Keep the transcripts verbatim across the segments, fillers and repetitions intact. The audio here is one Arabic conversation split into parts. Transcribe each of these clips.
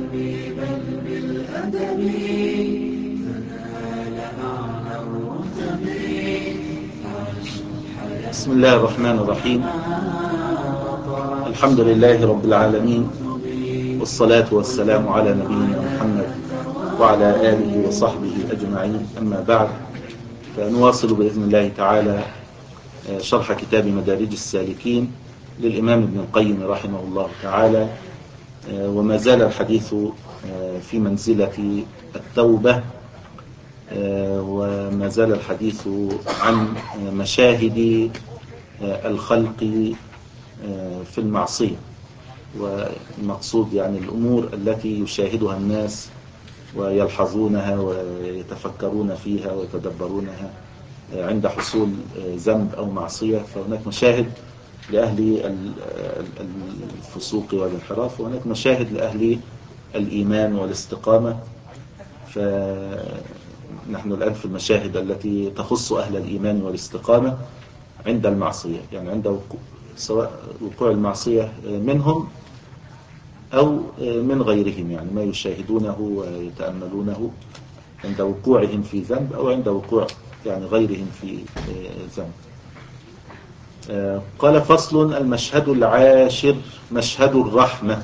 بل بالأدب تنال أعلى الرتب. بسم الله الرحمن الرحيم. الحمد لله رب العالمين، والصلاة والسلام على نبينا محمد وعلى آله وصحبه أجمعين، أما بعد، فنواصل بإذن الله تعالى شرح كتاب مدارج السالكين للإمام ابن القيم رحمه الله تعالى، وما زال الحديث في منزلة التوبة، وما زال الحديث عن مشاهد الخلق في المعصية، والمقصود يعني الأمور التي يشاهدها الناس ويلحظونها ويتفكرون فيها ويتدبرونها عند حصول ذنب أو معصية. فهناك مشاهد لأهل الفسوق والانحراف، وهناك مشاهد لأهل الإيمان والاستقامة. فنحن الآن في المشاهد التي تخص أهل الإيمان والاستقامة عند المعصية، يعني عند وقوع سواء وقوع المعصية منهم أو من غيرهم، يعني ما يشاهدونه ويتأملونه عند وقوعهم في ذنب أو عند وقوع يعني غيرهم في ذنب. قال: فصل: المشهد العاشر مشهد الرحمة.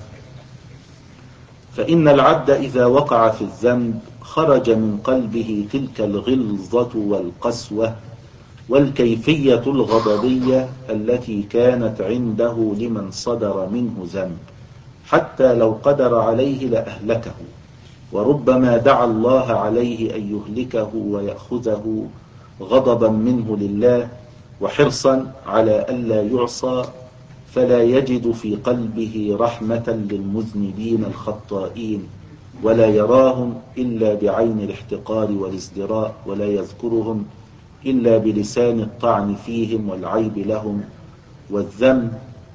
فإن العبد إذا وقع في الذنب خرج من قلبه تلك الغلظة والقسوة والكيفية الغضبية التي كانت عنده لمن صدر منه ذنب، حتى لو قدر عليه لأهلكه، وربما دعا الله عليه أن يهلكه ويأخذه غضبا منه لله وحرصا على ألا يعصى، فلا يجد في قلبه رحمة للمذنبين الخطائين، ولا يراهم إلا بعين الاحتقار والازدراء، ولا يذكرهم إلا بلسان الطعن فيهم والعيب لهم والذم.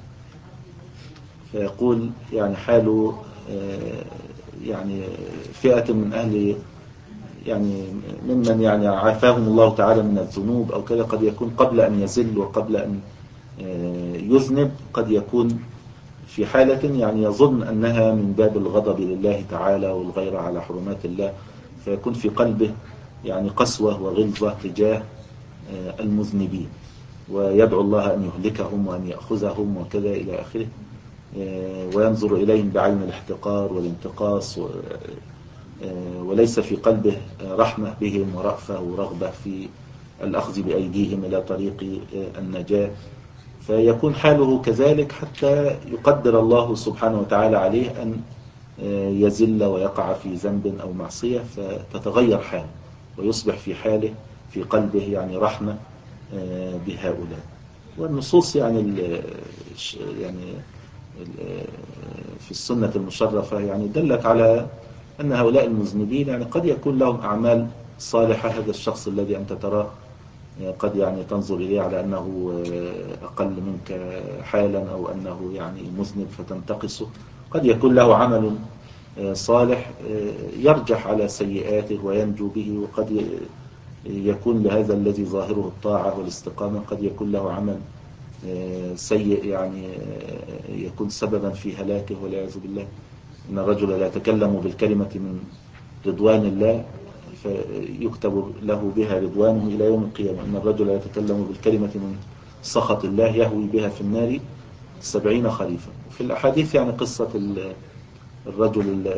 فيقول يعني حال يعني فئة من أهل يعني ممن يعني عافاهم الله تعالى من الذنوب أو كذا، قد يكون قبل أن يزل وقبل أن يذنب قد يكون في حالة يعني يظن أنها من باب الغضب لله تعالى والغير على حرمات الله، فيكون في قلبه يعني قسوة وغلظة تجاه المذنبين، ويدعو الله أن يهلكهم وأن يأخذهم وكذا إلى آخره، وينظر إليهم بعين الاحتقار والانتقاص، وليس في قلبه رحمة بهم ورأفة ورغبة في الأخذ بأيديهم إلى طريق النجاة. فيكون حاله كذلك حتى يقدر الله سبحانه وتعالى عليه أن يزل ويقع في ذنب أو معصية، فتتغير حاله ويصبح في حاله في قلبه يعني رحمة بهؤلاء. والنصوص يعني يعني في السنة المشرفة يعني دلت على أن هؤلاء المذنبين يعني قد يكون لهم أعمال صالحة. هذا الشخص الذي أنت تراه قد يعني تنظر إليه على أنه أقل منك حالا أو أنه يعني مذنب فتنتقصه، قد يكون له عمل صالح يرجح على سيئاته وينجو به، وقد يكون لهذا الذي ظاهره الطاعة والاستقامة قد يكون له عمل سيء يعني يكون سببا في هلاكه والعياذ بالله. إن الرجل لا يتكلم بالكلمة من رضوان الله فيكتب له بها رضوانه إلى يوم القيامة. إن الرجل لا يتكلم بالكلمة من سخط الله يهوي بها في النار سبعين خريفا. في الأحاديث يعني قصة الرجل،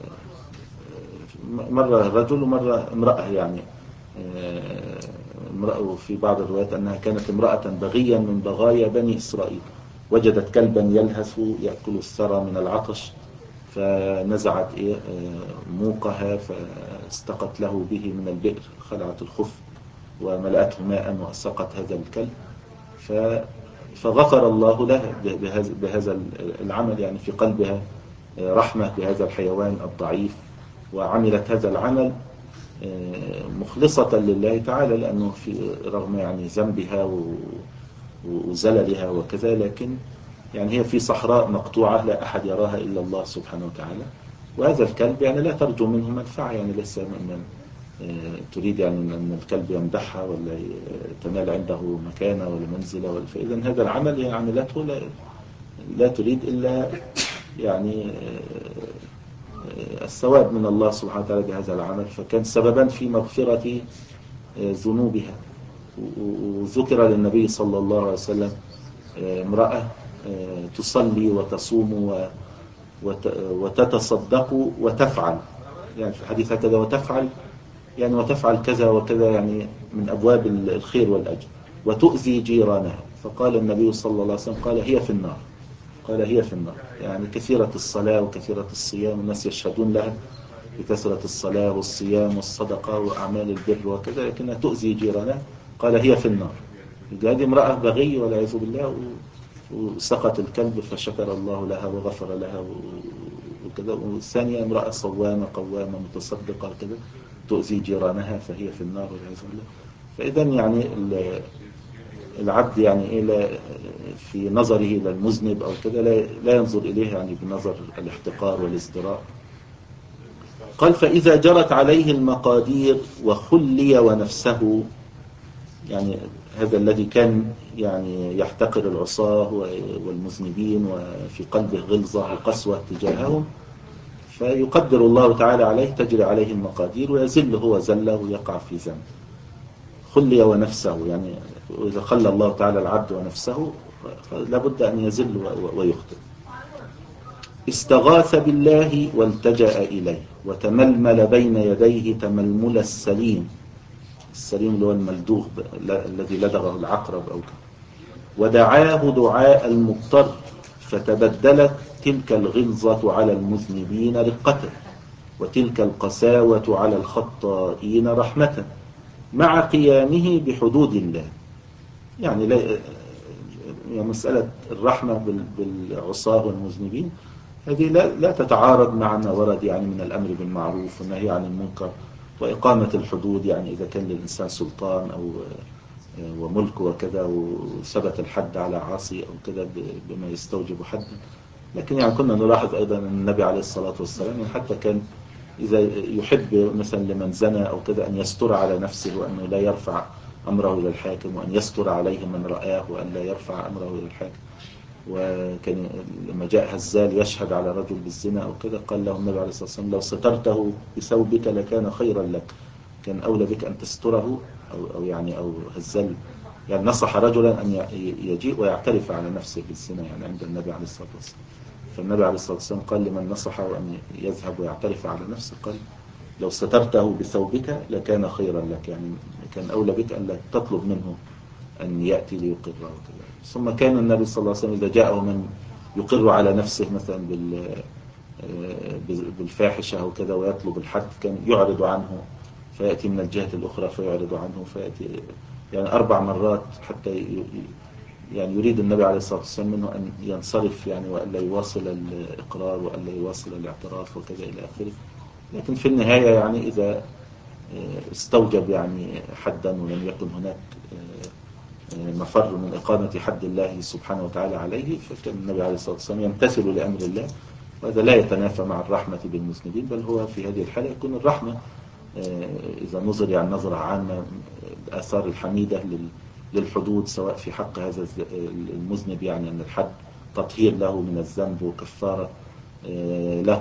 مرة رجل ومرة امرأة، يعني امرأة في بعض الروايات أنها كانت امرأة بغيا من بغايا بني إسرائيل، وجدت كلبا يلهث يأكل الثرى من العطش، فنزعت موقها فاستقت له به من البئر، خلعت الخف وملأته ماء وأسقت هذا الكلب، فغفر الله له بهذا العمل، يعني في قلبها رحمة بهذا الحيوان الضعيف، وعملت هذا العمل مخلصة لله تعالى، لأنه في رغم يعني ذنبها وزللها وكذا، لكن يعني هي في صحراء مقطوعة لا أحد يراها إلا الله سبحانه وتعالى. وهذا الكلب يعني لا ترجو منه منفعة، يعني ليس من تريد يعني أن الكلب يمدحها ولا تنال عنده مكانة ولا منزلة ولا، فإذا هذا العمل هي عملته لا, لا تريد إلا يعني الثواب من الله سبحانه وتعالى بهذا العمل، فكان سببا في مغفرة ذنوبها. وذكر للنبي صلى الله عليه وسلم امرأة تصلي وتصوم وتتصدق وتفعل، يعني في الحديث هكذا وتفعل، يعني وتفعل كذا وكذا، يعني من أبواب الخير والأجر، وتؤذي جيرانها. فقال النبي صلى الله عليه وسلم قال هي في النار، قال هي في النار. يعني كثيرة الصلاة وكثيرة الصيام، الناس يشهدون لها بكثرة الصلاة والصيام والصدقة وأعمال البر وكذا، لكنها تؤذي جيرانها. قال هي في النار. هذه امرأة بغي والعياذ بالله، وسقط الكلب فشكر الله لها وغفر لها وكذا. والثانية امرأة صوامة قوامة متصدقة كذا، تؤذي جيرانها فهي في النار والعياذ بالله. فإذا يعني العبد يعني إيه في نظره إلى المذنب أو كذا لا ينظر إليه يعني بنظر الاحتقار والازدراء. قال فإذا جرت عليه المقادير وخلي ونفسه، يعني هذا الذي كان يعني يحتقر العصاة والمذنبين وفي قلبه غلظة وقسوة تجاههم، فيقدر الله تعالى عليه، تجري عليه المقادير ويزل هو زله ويقع في ذنب. خلي ونفسه، يعني إذا خلى الله تعالى العبد ونفسه لابد أن يزل ويخطئ. استغاث بالله والتجأ إليه وتململ بين يديه تململ السليم، السليم اللي هو الملدوغ الذي لدغه العقرب أو كده، ودعاه دعاء المضطر، فتبدلت تلك الغلظة على المذنبين رقة، وتلك القساوة على الخطائين رحمة، مع قيامه بحدود الله. يعني لا يعني مسألة الرحمة بالعصاة والمذنبين هذه لا, لا تتعارض مع ما ورد يعني من الأمر بالمعروف والنهي عن المنكر وإقامة الحدود. يعني إذا كان للإنسان سلطان أو وملك وكذا وثبت الحد على عاصي أو كذا بما يستوجب حدا. لكن يعني كنا نلاحظ أيضا أن النبي عليه الصلاة والسلام يعني حتى كان إذا يحب مثلا لمن زنى أو كذا أن يستر على نفسه وأنه لا يرفع أمره إلى الحاكم، وأن يستر عليه من رآه وأن لا يرفع أمره إلى الحاكم. وكان لما جاء هزال يشهد على رجل بالزنا أو كذا قال له النبي عليه الصلاة والسلام لو سترته بثوبك لكان خيرا لك، كان أولى بك أن تستره. أو, أو يعني أو هزال يعني نصح رجلا أن يجيء ويعترف على نفسه بالزنا يعني عند النبي عليه الصلاة والسلام. فالنبي عليه الصلاة والسلام قال لمن نصحه أن يذهب ويعترف على نفسه قال لو سترته بثوبك لكان خيرا لك، يعني كان أولى بك أن لا تطلب منه أن يأتي ليقره وكذا. ثم كان النبي صلى الله عليه وسلم إذا جاءه من يقر على نفسه مثلا بالفاحشة أو كذا ويطلب الحد كان يعرض عنه، فيأتي من الجهة الأخرى فيعرض عنه، فيأتي يعني أربع مرات حتى يعني يريد النبي عليه الصلاة والسلام منه أن ينصرف يعني وألا يواصل الإقرار وألا يواصل الاعتراف وكذا إلى آخره. لكن في النهاية يعني إذا استوجب يعني حدا ولم يكن هناك مفر من إقامة حد الله سبحانه وتعالى عليه، فكان النبي عليه الصلاة والسلام يمتثل لأمر الله، وهذا لا يتنافى مع الرحمة بالمذنبين، بل هو في هذه الحالة يكون الرحمة إذا نظر يعني نظرة عامة الآثار الحميدة للحدود سواء في حق هذا المذنب، يعني أن الحد تطهير له من الذنب وكفارة له،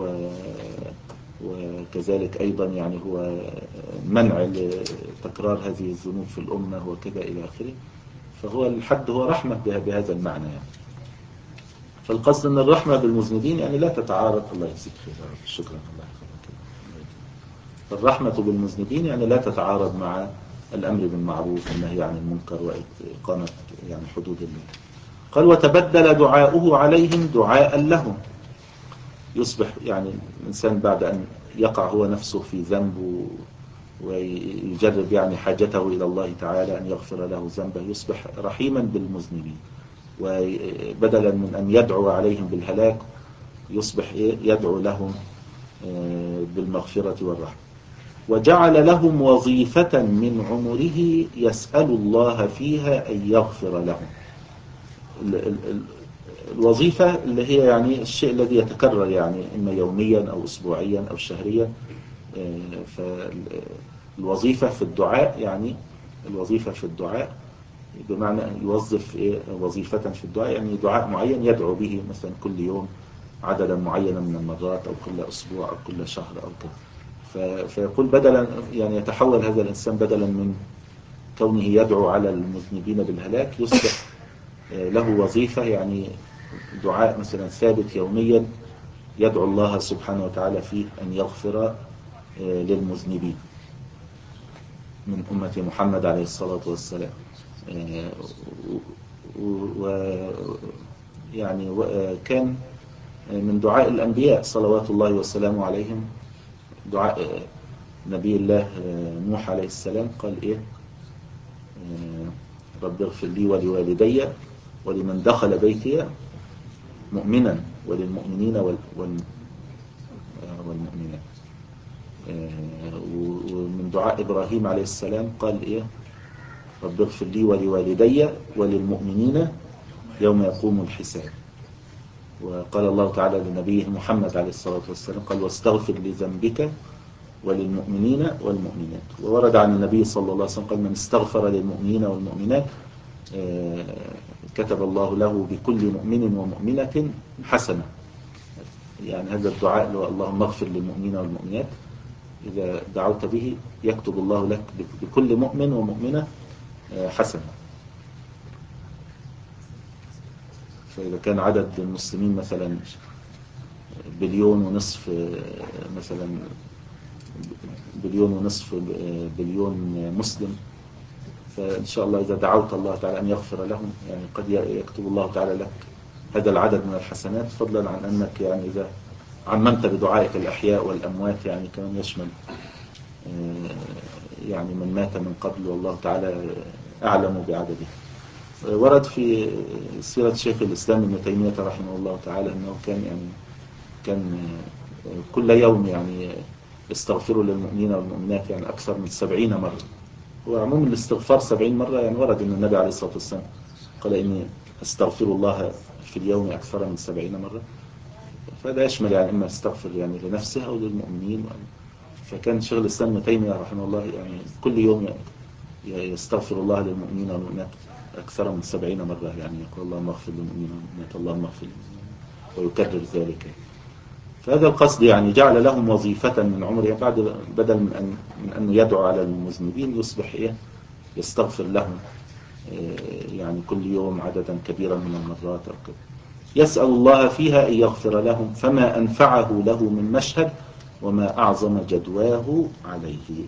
وكذلك أيضا يعني هو منع لتكرار هذه الذنوب في الأمة وكذا إلى آخره. فهو الحد هو رحمة بهذا المعنى يعني. فالقصد أن الرحمة بالمذنبين يعني لا تتعارض. الله يجزيك خير، شكرا. الله يحفظك. فالرحمة بالمذنبين يعني لا تتعارض مع الأمر بالمعروف والنهي عن المنكر وإقامة يعني حدود الله. قال وتبدل دعاؤه عليهم دعاء لهم، يصبح يعني الإنسان بعد أن يقع هو نفسه في ذنب ويجرب يعني حاجته إلى الله تعالى أن يغفر له ذنبه يصبح رحيما بالمذنبين، وبدلا من أن يدعو عليهم بالهلاك يصبح يدعو لهم بالمغفرة والرحمة. وجعل لهم وظيفة من عمره يسأل الله فيها أن يغفر لهم. الوظيفة اللي هي يعني الشيء الذي يتكرر يعني إما يوميا أو أسبوعيا أو شهريا. فالوظيفة في الدعاء يعني الوظيفة في الدعاء بمعنى أن يوظف وظيفة في الدعاء يعني دعاء معين يدعو به مثلا كل يوم عددا معينا من المرات أو كل أسبوع أو كل شهر أو كذا. فيقول بدلا يعني يتحول هذا الإنسان بدلا من كونه يدعو على المذنبين بالهلاك يصبح له وظيفة، يعني دعاء مثلا ثابت يوميا يدعو الله سبحانه وتعالى فيه أن يغفر للمذنبين من أمة محمد عليه الصلاة والسلام. ويعني كان من دعاء الأنبياء صلوات الله وسلامه عليهم دعاء نبي الله نوح عليه السلام، قال إيه؟ رب اغفر لي ولوالدي ولمن دخل بيتي مؤمنا وللمؤمنين والمؤمنات. ومن دعاء إبراهيم عليه السلام قال إيه؟ رب اغفر لي ولوالدي وللمؤمنين يوم يقوم الحساب. وقال الله تعالى لنبيه محمد عليه الصلاة والسلام قال واستغفر لذنبك وللمؤمنين والمؤمنات. وورد عن النبي صلى الله عليه وسلم قال من استغفر للمؤمنين والمؤمنات كتب الله له بكل مؤمن ومؤمنة حسنة. يعني هذا الدعاء اللي هو اللهم اغفر للمؤمنين والمؤمنات إذا دعوت به يكتب الله لك بكل مؤمن ومؤمنة حسنة. فإذا كان عدد المسلمين مثلا بليون ونصف، مثلا بليون ونصف بليون مسلم، فإن شاء الله إذا دعوت الله تعالى أن يغفر لهم يعني قد يكتب الله تعالى لك هذا العدد من الحسنات، فضلا عن أنك يعني إذا عممت بدعائك الأحياء والأموات يعني كمان يشمل يعني من مات من قبل والله تعالى أعلم بعدده. ورد في سيرة شيخ الإسلام ابن تيمية رحمه الله تعالى أنه كان يعني كان كل يوم يعني يستغفر للمؤمنين والمؤمنات يعني أكثر من سبعين مرة. وعموم الاستغفار سبعين مرة يعني ورد أن النبي عليه الصلاة والسلام قال إني أستغفر الله في اليوم أكثر من سبعين مرة. فهذا يشمل يعني إما استغفر يعني لنفسه أو للمؤمنين. فكان شيخ الإسلام ابن تيمية رحمه الله يعني كل يوم يعني يستغفر الله للمؤمنين والمؤمنات أكثر من سبعين مرة، يعني يقول اللهم اغفر للمؤمنين والمؤمنات اللهم اغفر ويكرر ذلك. فهذا القصد يعني جعل لهم وظيفة من عمره بعد بدل من أن من أنه يدعو على المذنبين يصبح إيه يستغفر لهم يعني كل يوم عددا كبيرا من المرات أو كده. يسأل الله فيها أن يغفر لهم فما أنفعه له من مشهد وما أعظم جدواه عليه.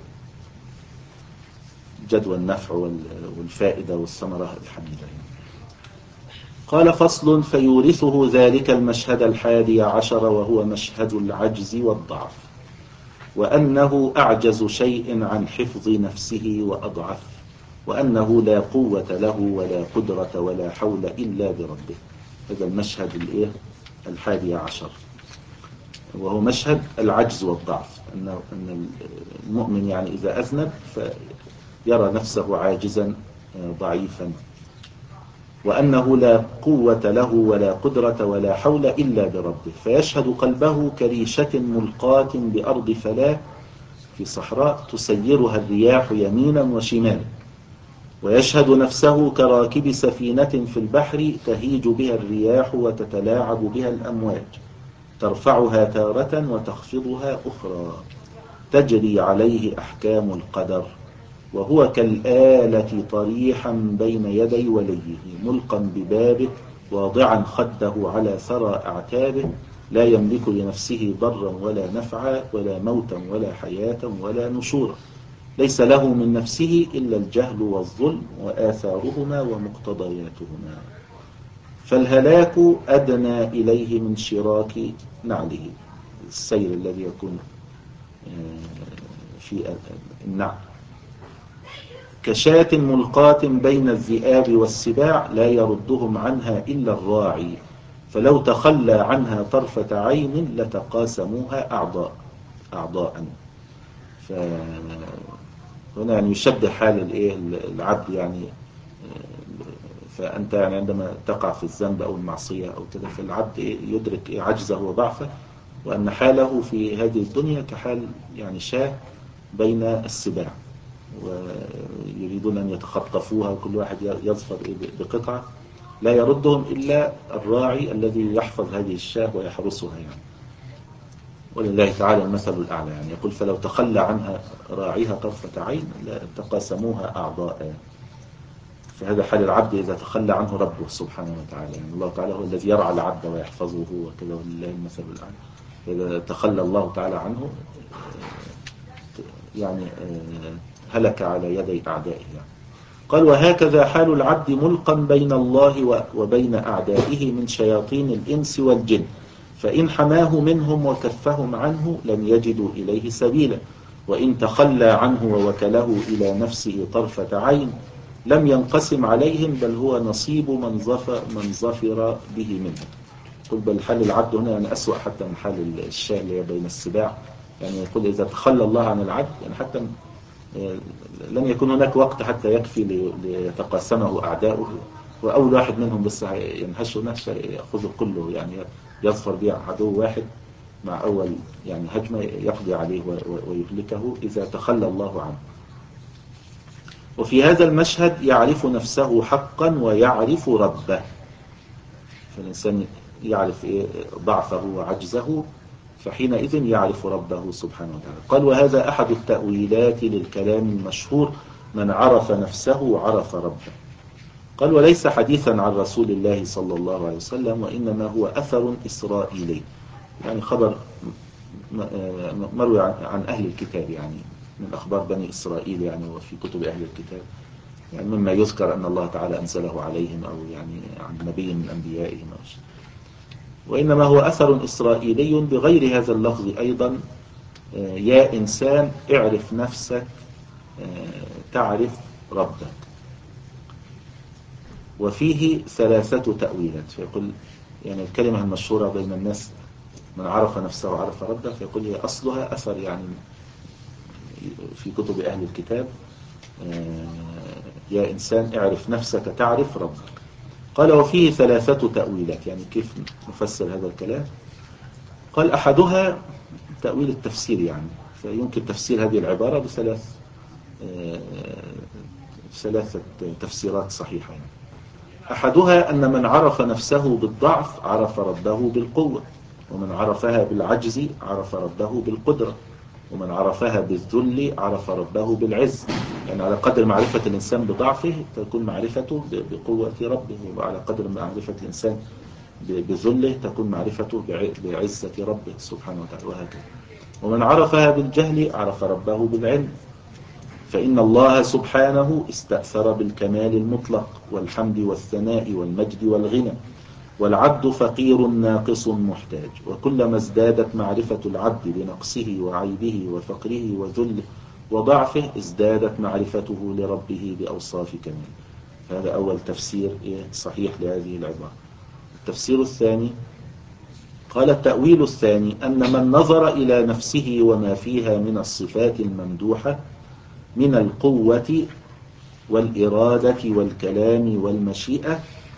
جدوى النفع والفائدة والثمرة الحميدة. قال فصل فيورثه ذلك المشهد الحادي عشر وهو مشهد العجز والضعف، وأنه أعجز شيء عن حفظ نفسه وأضعف، وأنه لا قوة له ولا قدرة ولا حول إلا بربه. هذا المشهد الإيه الحادي عشر وهو مشهد العجز والضعف، أن المؤمن يعني إذا أذنب فيرى نفسه عاجزا ضعيفا، وأنه لا قوة له ولا قدرة ولا حول إلا بربه، فيشهد قلبه كريشة ملقاة بأرض فلاة في صحراء تسيرها الرياح يمينا وشمالا، ويشهد نفسه كراكب سفينة في البحر تهيج بها الرياح وتتلاعب بها الأمواج، ترفعها تارة وتخفضها أخرى، تجري عليه أحكام القدر، وهو كالآلة طريحا بين يدي وليه، ملقا ببابه واضعا خده على ثرى أعتابه، لا يملك لنفسه ضرا ولا نفعا ولا موتا ولا حياة ولا نشورا، ليس له من نفسه إلا الجهل والظلم وآثارهما ومقتضياتهما، فالهلاك أدنى إليه من شراك نعله، السير الذي يكون في النعل، كشاة ملقاة بين الذئاب والسباع لا يردهم عنها إلا الراعي، فلو تخلى عنها طرفة عين لتقاسموها أعضاء أعضاء. فهنا يعني يشبه حال العبد، يعني فأنت يعني عندما تقع في الذنب أو المعصية أو كده فالعبد يدرك عجزه وضعفه، وأن حاله في هذه الدنيا كحال يعني شاة بين السباع ويريدون أن يتخطفوها وكل واحد يظفر بقطعة، لا يردهم إلا الراعي الذي يحفظ هذه الشاة ويحرسها يعني. ولله تعالى المثل الأعلى يعني. يقول فلو تخلى عنها راعيها طرفة عين تقاسموها أعضاء. فهذا حال العبد إذا تخلى عنه ربه سبحانه وتعالى يعني. الله تعالى هو الذي يرعى العبد ويحفظه وكذا، ولله المثل الأعلى. إذا تخلى الله تعالى عنه يعني هلك على يدي أعدائه يعني. قال وهكذا حال العبد ملقا بين الله وبين أعدائه من شياطين الإنس والجن، فإن حماه منهم وكفهم عنه لم يجدوا إليه سبيلا، وإن تخلى عنه ووكله إلى نفسه طرفة عين لم ينقسم عليهم، بل هو نصيب من ظفر, من ظفر به منهم. قل بل حال العبد هنا يعني أسوأ حتى من حال الشاه اللي بين السباع يعني. يقول إذا تخلى الله عن العبد يعني حتى لم يكن هناك وقت حتى يكفي ليتقاسمه أعداؤه، وأول واحد منهم بس ينهشه نهشه يأخذه كله يعني، يظفر به عدو واحد مع أول يعني هجمة يقضي عليه ويهلكه إذا تخلى الله عنه. وفي هذا المشهد يعرف نفسه حقا ويعرف ربه. فالإنسان يعرف إيه ضعفه وعجزه، فحينئذ يعرف ربه سبحانه وتعالى. قال وهذا أحد التأويلات للكلام المشهور من عرف نفسه عرف ربه. قال وليس حديثا عن رسول الله صلى الله عليه وسلم، وإنما هو أثر إسرائيلي يعني خبر مروي عن أهل الكتاب يعني، من أخبار بني إسرائيل يعني، وفي كتب أهل الكتاب يعني، مما يذكر أن الله تعالى أنزله عليهم أو يعني عن نبي من أنبيائهم أو شيء. وإنما هو أثر إسرائيلي بغير هذا اللفظ أيضا، يا إنسان اعرف نفسك تعرف ربك. وفيه ثلاثة تأويلات. فيقول يعني الكلمة المشهورة بين الناس من عرف نفسه وعرف ربه، فيقول هي أصلها أثر يعني في كتب أهل الكتاب، يا إنسان اعرف نفسك تعرف ربك. قال وفيه ثلاثة تأويلات. يعني كيف نفسر هذا الكلام؟ قال أحدها تأويل التفسير يعني، فيمكن تفسير هذه العبارة بثلاث ثلاثة تفسيرات صحيحة يعني. أحدها أن من عرف نفسه بالضعف عرف ربه بالقوة، ومن عرفها بالعجز عرف ربه بالقدرة، ومن عرفها بالذل عرف ربه بالعز. يعني على قدر معرفة الإنسان بضعفه تكون معرفته بقوة ربه، وعلى قدر معرفة الإنسان بذله تكون معرفته بعزة ربه سبحانه وتعالى، وهكذا. ومن عرفها بالجهل عرف ربه بالعلم، فإن الله سبحانه استأثر بالكمال المطلق والحمد والثناء والمجد والغنى، والعبد فقير ناقص محتاج، وكلما ازدادت معرفة العبد بنقصه وعيبه وفقره وذله وضعفه ازدادت معرفته لربه بأوصاف كمال. هذا أول تفسير صحيح لهذه العبارة. التفسير الثاني قال التأويل الثاني أن من نظر إلى نفسه وما فيها من الصفات الممدوحة من القوة والإرادة والكلام والمشيئة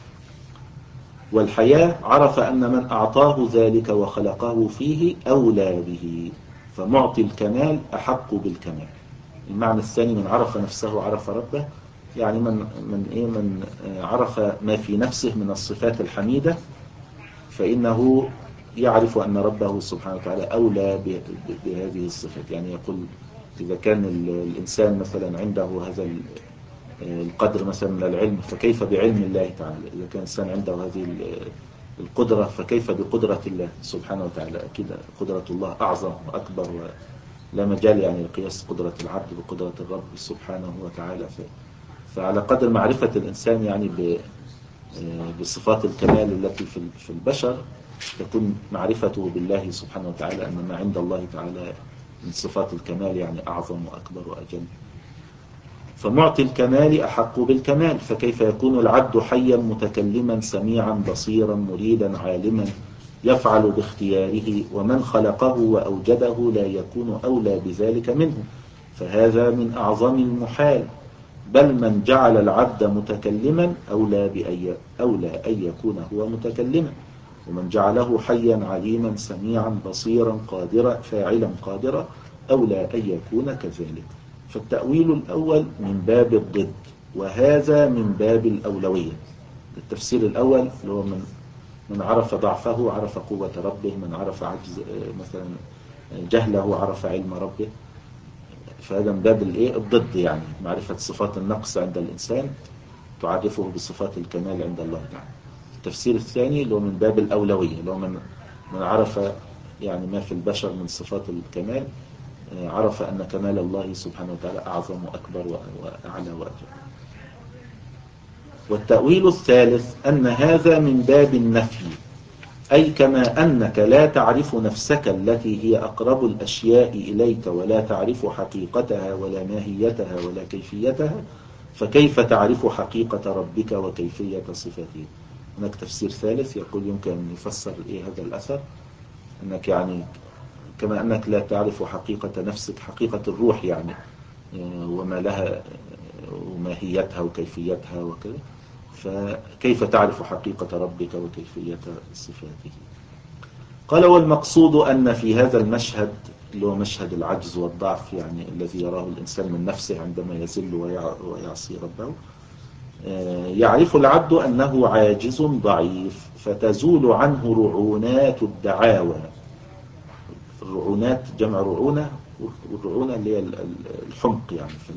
والحياة عرف أن من أعطاه ذلك وخلقه فيه أولى به، فمعطي الكمال أحق بالكمال. المعنى الثاني من عرف نفسه عرف ربه، يعني من من إيه من عرف ما في نفسه من الصفات الحميدة فإنه يعرف أن ربه سبحانه وتعالى أولى بهذه الصفات. يعني يقول إذا كان الإنسان مثلا عنده هذا القدر مثلا من العلم، فكيف بعلم الله تعالى؟ إذا كان الإنسان عنده هذه القدرة فكيف بقدرة الله سبحانه وتعالى؟ أكيد قدرة الله أعظم وأكبر، ولا مجال يعني لقياس قدرة العبد بقدرة الرب سبحانه وتعالى. فعلى قدر معرفة الإنسان يعني بصفات الكمال التي في البشر تكون معرفته بالله سبحانه وتعالى أن ما عند الله تعالى من صفات الكمال يعني أعظم وأكبر وأجل. فمعطي الكمال أحق بالكمال، فكيف يكون العبد حيا متكلما سميعا بصيرا مريدا عالما يفعل باختياره، ومن خلقه وأوجده لا يكون أولى بذلك منه؟ فهذا من أعظم المحال. بل من جعل العبد متكلما أولى بأي أولى أن يكون هو متكلما، ومن جعله حيا عليما سميعا بصيرا قادرا فاعلا قادرا أولى أن يكون كذلك. فالتأويل الأول من باب الضد، وهذا من باب الأولوية. التفسير الأول اللي هو من من عرف ضعفه عرف قوة ربه، من عرف عجز مثلا جهله عرف علم ربه. فهذا من باب الايه الضد، يعني معرفة صفات النقص عند الإنسان تعرفه بصفات الكمال عند الله تعالى. التفسير الثاني اللي هو من باب الأولوية، اللي هو من من عرف يعني ما في البشر من صفات الكمال عرف أن كمال الله سبحانه وتعالى أعظم وأكبر وأعلى وأجل. والتأويل الثالث أن هذا من باب النفي، أي كما أنك لا تعرف نفسك التي هي أقرب الأشياء إليك ولا تعرف حقيقتها ولا ماهيتها ولا كيفيتها، فكيف تعرف حقيقة ربك وكيفية صفاته. هناك تفسير ثالث يقول يمكن أن يفسر إيه هذا الأثر، أنك يعني كما أنك لا تعرف حقيقة نفسك، حقيقة الروح يعني وما لها وماهيتها وكيفيتها وكذا، فكيف تعرف حقيقة ربك وكيفية صفاته. قال والمقصود أن في هذا المشهد اللي هو مشهد العجز والضعف، يعني الذي يراه الإنسان من نفسه عندما يزل ويعصي ربه، يعرف العبد أنه عاجز ضعيف فتزول عنه رعونات الدعاوى. الرعونات جمع رعونة، والرعونة اللي هي الحمق يعني في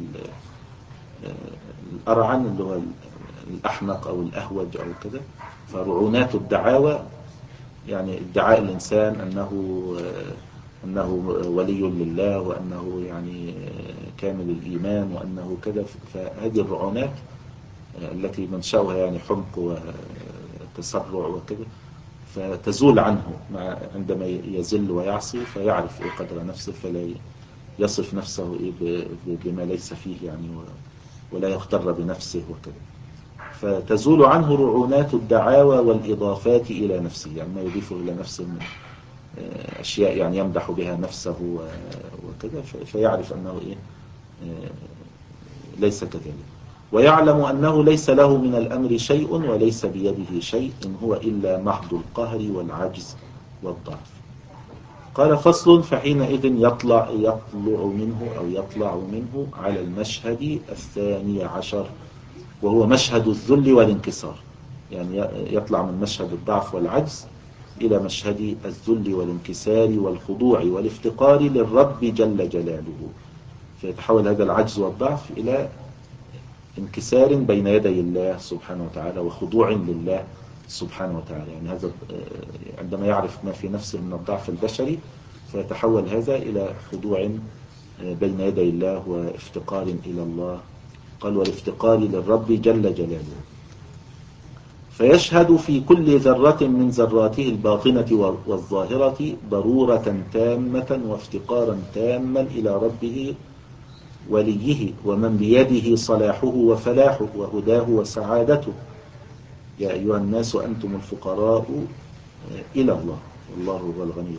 الأرعن اللي هو الأحمق أو الأهوج أو كذا. فرعونات الدعاوى يعني ادعاء الإنسان أنه أنه ولي لله وأنه يعني كامل الإيمان وأنه كذا. فهذه الرعونات التي منشأها يعني حمق وتسرع وكذا، فتزول عنه عندما يزل ويعصي، فيعرف إيه قدر نفسه فلا يصف نفسه إيه بما ليس فيه يعني، ولا يغتر بنفسه وكذا. فتزول عنه رعونات الدعاوى والإضافات إلى نفسه، يعني ما يضيفه إلى نفسه من أشياء يعني يمدح بها نفسه وكذا، فيعرف أنه إيه ليس كذلك. ويعلم أنه ليس له من الأمر شيء وليس بيده شيء، إن هو إلا محض القهر والعجز والضعف. قال فصل فحينئذ يطلع يطلع منه أو يطلع منه على المشهد الثاني عشر، وهو مشهد الذل والانكسار. يعني يطلع من مشهد الضعف والعجز إلى مشهد الذل والانكسار والخضوع والافتقار للرب جل جلاله، فيتحول هذا العجز والضعف إلى انكسار بين يدي الله سبحانه وتعالى وخضوع لله سبحانه وتعالى. يعني هذا عندما يعرف ما في نفسه من الضعف البشري فيتحول هذا إلى خضوع بين يدي الله وافتقار إلى الله. قال والافتقار للرب جل جلاله، فيشهد في كل ذرة من ذراته الباطنة والظاهرة ضرورة تامة وافتقارا تاما إلى ربه وليه ومن بيده صلاحه وفلاحه وهداه وسعادته. يا أيها الناس أنتم الفقراء إلى الله والله هو الغني.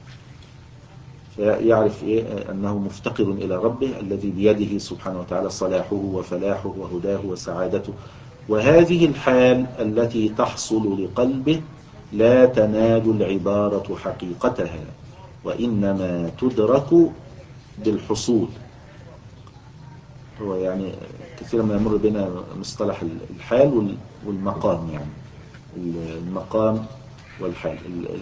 فيعرف إيه أنه مفتقر إلى ربه الذي بيده سبحانه وتعالى صلاحه وفلاحه وهداه وسعادته. وهذه الحال التي تحصل لقلبه لا تنال العبارة حقيقتها، وإنما تدرك بالحصول. هو يعني كثيرا ما يمر بنا مصطلح الحال والمقام، يعني المقام والحال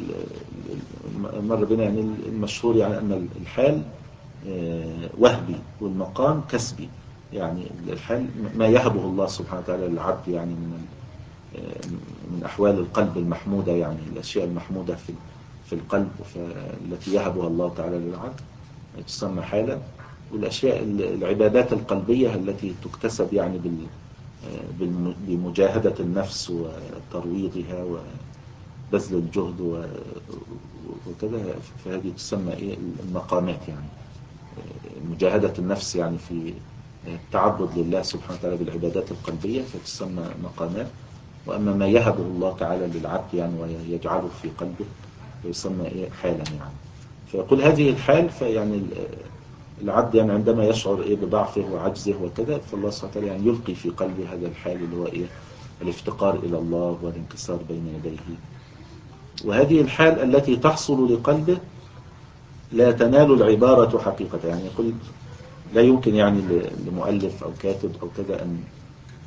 مر بنا. يعني المشهور يعني أن الحال وهبي والمقام كسبي. يعني الحال ما يهبه الله سبحانه وتعالى للعبد يعني من من أحوال القلب المحمودة، يعني الأشياء المحمودة في في القلب التي يهبها الله تعالى للعبد تسمى حالا. والأشياء العبادات القلبية التي تكتسب يعني بمجاهدة النفس وترويضها وبذل الجهد وكذا، فهذه تسمى إيه المقامات. يعني مجاهدة النفس يعني في التعبد لله سبحانه وتعالى بالعبادات القلبية فتسمى مقامات. وأما ما يهبه الله تعالى للعبد يعني ويجعله في قلبه فيسمى إيه حالا. يعني فيقول هذه الحال فيعني العبد يعني عندما يشعر إيه بضعفه وعجزه وكذا، فالله سبحانه وتعالى يعني يلقي في قلبه هذا الحال اللي هو إيه الافتقار إلى الله والانكسار بين يديه. وهذه الحال التي تحصل لقلبه لا تنال العبارة حقيقة. يعني يقول لا يمكن يعني لمؤلف أو كاتب أو كذا أن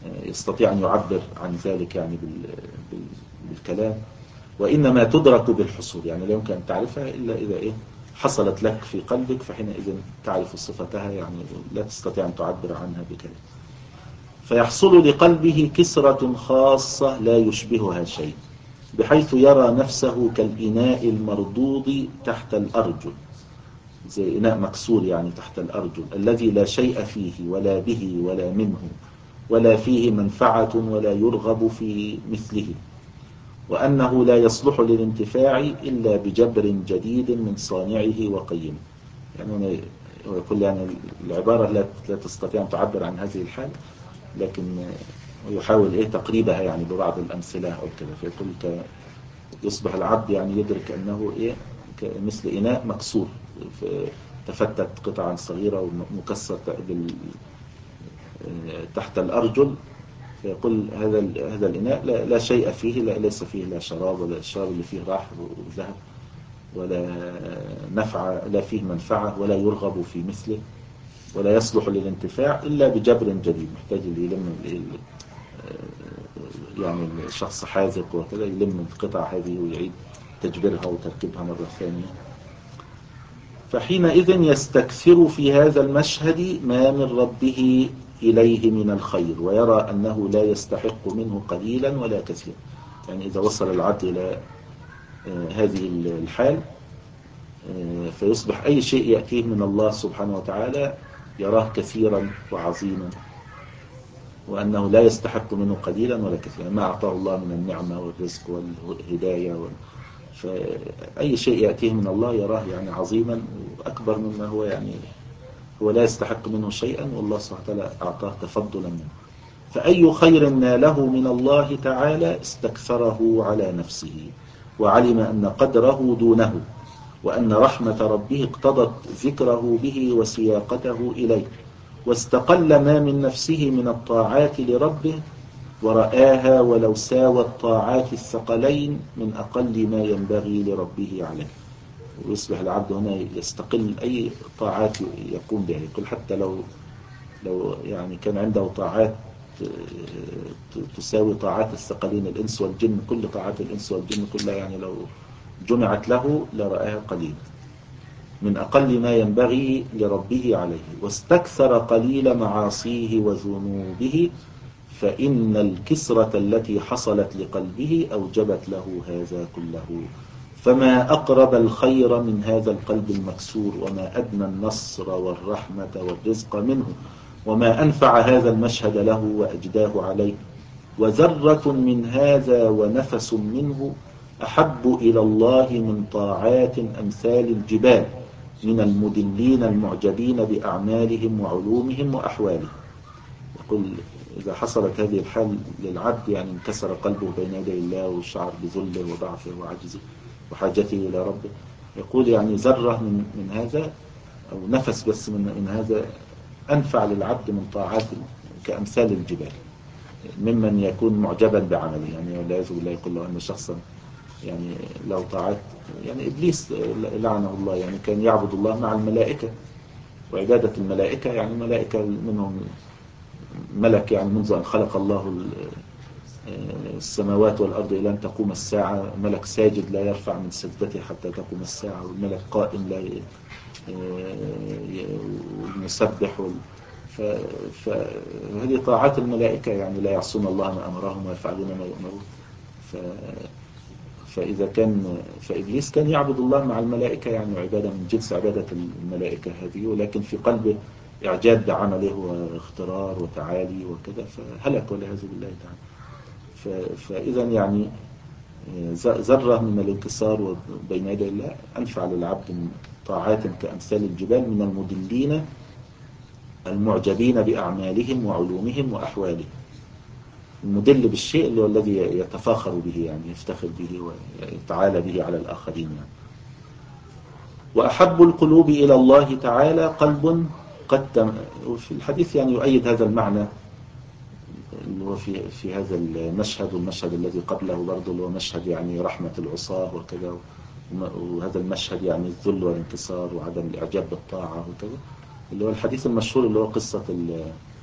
يستطيع أن يعبر عن ذلك يعني بالكلام، وإنما تدرك بالحصول، يعني لا يمكن أن تعرفها إلا إذا إيه حصلت لك في قلبك، فحينئذ تعرف صفتها، يعني لا تستطيع أن تعبر عنها بكلام. فيحصل لقلبه كسرة خاصة لا يشبهها شيء، بحيث يرى نفسه كالإناء المردود تحت الأرجل، زي إناء مكسور يعني تحت الأرجل، الذي لا شيء فيه ولا به ولا منه، ولا فيه منفعة ولا يرغب في مثله، وأنه لا يصلح للانتفاع إلا بجبر جديد من صانعه وقيمه. يعني يقول يعني العبارة لا تستطيع أن تعبر عن هذه الحال، لكن يحاول إيه تقريبها يعني ببعض الأمثلة أو كذا. فيقول يصبح العبد يعني يدرك أنه إيه مثل إناء مكسور تفتت قطعا صغيرة ومكسر تحت الأرجل. فيقول هذا هذا الإناء لا, لا شيء فيه، لا ليس فيه لا شراب، ولا الشراب اللي فيه راح وذهب، ولا نفع، لا فيه منفعة، ولا يرغب في مثله، ولا يصلح للانتفاع إلا بجبر جديد. محتاج اللي يلم يعني الشخص حاذق وكذا يلم القطع هذه ويعيد تجبيرها وتركيبها مرة ثانية. فحينئذ يستكثر في هذا المشهد ما من ربه إليه من الخير، ويرى أنه لا يستحق منه قليلا ولا كثيرا. يعني إذا وصل العبد إلى هذه الحال فيصبح أي شيء يأتيه من الله سبحانه وتعالى يراه كثيرا وعظيما، وأنه لا يستحق منه قليلا ولا كثيرا، ما أعطاه الله من النعمة والرزق والهداية وال... فأي شيء يأتيه من الله يراه يعني عظيما وأكبر مما هو، يعني هو لا يستحق منه شيئا، والله سبحانه وتعالى أعطاه تفضلا منه. فأي خير ناله من الله تعالى استكثره على نفسه، وعلم أن قدره دونه، وأن رحمة ربه اقتضت ذكره به وسياقته إليه، واستقل ما من نفسه من الطاعات لربه ورآها ولو ساوى الطاعات الثقلين من أقل ما ينبغي لربه عليه. ويصبح العبد هنا يستقل أي طاعات يقوم بها، يقول حتى لو لو يعني كان عنده طاعات تساوي طاعات الثقلين الإنس والجن، كل طاعات الإنس والجن كلها يعني لو جمعت له لرآها قليل من أقل ما ينبغي لربه عليه، واستكثر قليل معاصيه وذنوبه، فإن الكسرة التي حصلت لقلبه أوجبت له هذا كله. فما أقرب الخير من هذا القلب المكسور، وما أدنى النصر والرحمة والرزق منه، وما أنفع هذا المشهد له وأجداه عليه. وذرة من هذا ونفس منه أحب إلى الله من طاعات أمثال الجبال من المدلين المعجبين بأعمالهم وعلومهم وأحوالهم. يقول إذا حصلت هذه الحال للعبد يعني انكسر قلبه بين يدي الله وشعر بذله وضعفه وعجزه وحاجته إلى ربه، يقول يعني ذرة من, من هذا أو نفس بس من, من هذا أنفع للعبد من طاعات كأمثال الجبال، ممن يكون معجبا بعمله. يعني والعياذ بالله يقول له أن شخصا يعني له طاعات، يعني إبليس لعنه الله يعني كان يعبد الله مع الملائكة، وعبادة الملائكة يعني ملائكة منهم ملك يعني منذ أن خلق الله السماوات والأرض إلى أن تقوم الساعة ملك ساجد لا يرفع من سجدته حتى تقوم الساعة، والملك قائم لا يسبح. فهذه طاعات الملائكة يعني لا يعصون الله ما أمرهم ويفعلون ما يؤمرون. فإذا كان فإبليس كان يعبد الله مع الملائكة يعني عبادة من جنس عبادة الملائكة هذه، ولكن في قلبه إعجاب بعمله واخترار وتعالي وكذا، فهلك والعياذ بالله تعالى. فإذا يعني ذرة من الانكسار بين يدي الله أنفع للعبد من طاعات كأمثال الجبال من المدلين المعجبين بأعمالهم وعلومهم وأحوالهم. المدل بالشيء اللي هو الذي يتفاخر به يعني يفتخر به ويتعالى به على الآخرين يعني. وأحب القلوب إلى الله تعالى قلب قد تم، وفي الحديث يعني يؤيد هذا المعنى اللي هو في في هذا المشهد، والمشهد الذي قبله برضه اللي هو مشهد يعني رحمة العصاة وكذا، وهذا المشهد يعني الذل والانكسار وعدم الإعجاب بالطاعة وكذا، اللي هو الحديث المشهور اللي هو قصة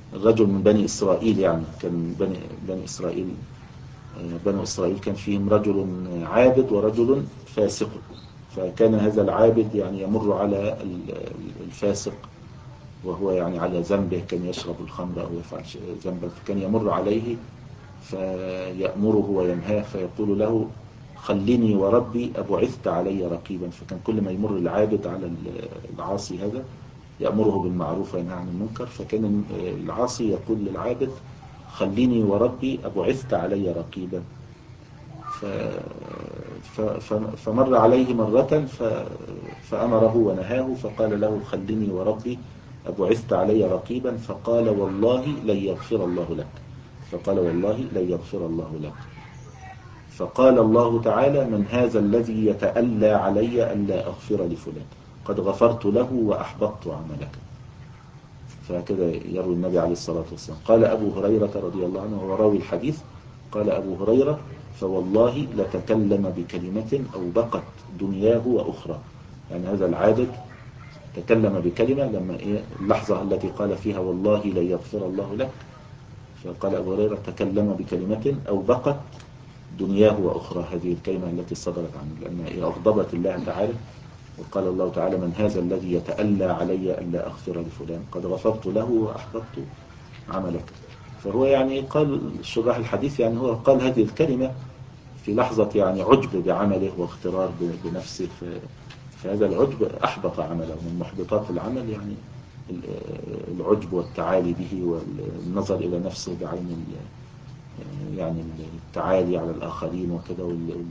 الرجل من بني إسرائيل، يعني كان بني, بني إسرائيل بنو إسرائيل كان فيهم رجل عابد ورجل فاسق. فكان هذا العابد يعني يمر على الفاسق وهو يعني على ذنبه، كان يشرب الخمر أو يفعل ذنبا، فكان يمر عليه فيأمره وينهاه فيقول له خلني وربي أبعثت علي رقيبا. فكان كل ما يمر العابد على العاصي هذا يأمره بالمعروف وينهى عن المنكر، فكان العاصي يقول للعابد خليني وربي أبعثت علي رقيبا. ف... ف... ف... فمر عليه مرة ف... فأمره ونهاه فقال له خلني وربي أبعثت علي رقيبا، فقال والله لن يغفر الله لك. فقال والله لن يغفر الله لك. فقال الله تعالى من هذا الذي يتألى علي ألا أغفر لفلان، قد غفرت له وأحبطت عملك. فهكذا يروي النبي عليه الصلاة والسلام. قال أبو هريرة رضي الله عنه وهو راوي الحديث، قال أبو هريرة فوالله لتكلم بكلمة أو بقت دنياه وأخرى. يعني هذا العابد تكلم بكلمة لما إيه اللحظة التي قال فيها والله لن يغفر الله لك، فقال أبو هريرة تكلم بكلمة أو بقت دنياه وأخرى، هذه الكلمة التي صدرت عنه لأنها أغضبت الله تعالى. وقال الله تعالى من هذا الذي يتألى علي ألا أغفر لفلان، قد غفرت له وأحبطت عملك. فهو يعني قال شراح الحديث يعني هو قال هذه الكلمة في لحظة يعني عجب بعمله واغترار بنفسه، فهذا العجب أحبط عمله. من محبطات العمل يعني العجب والتعالي به والنظر إلى نفسه بعين يعني التعالي على الآخرين وكذا،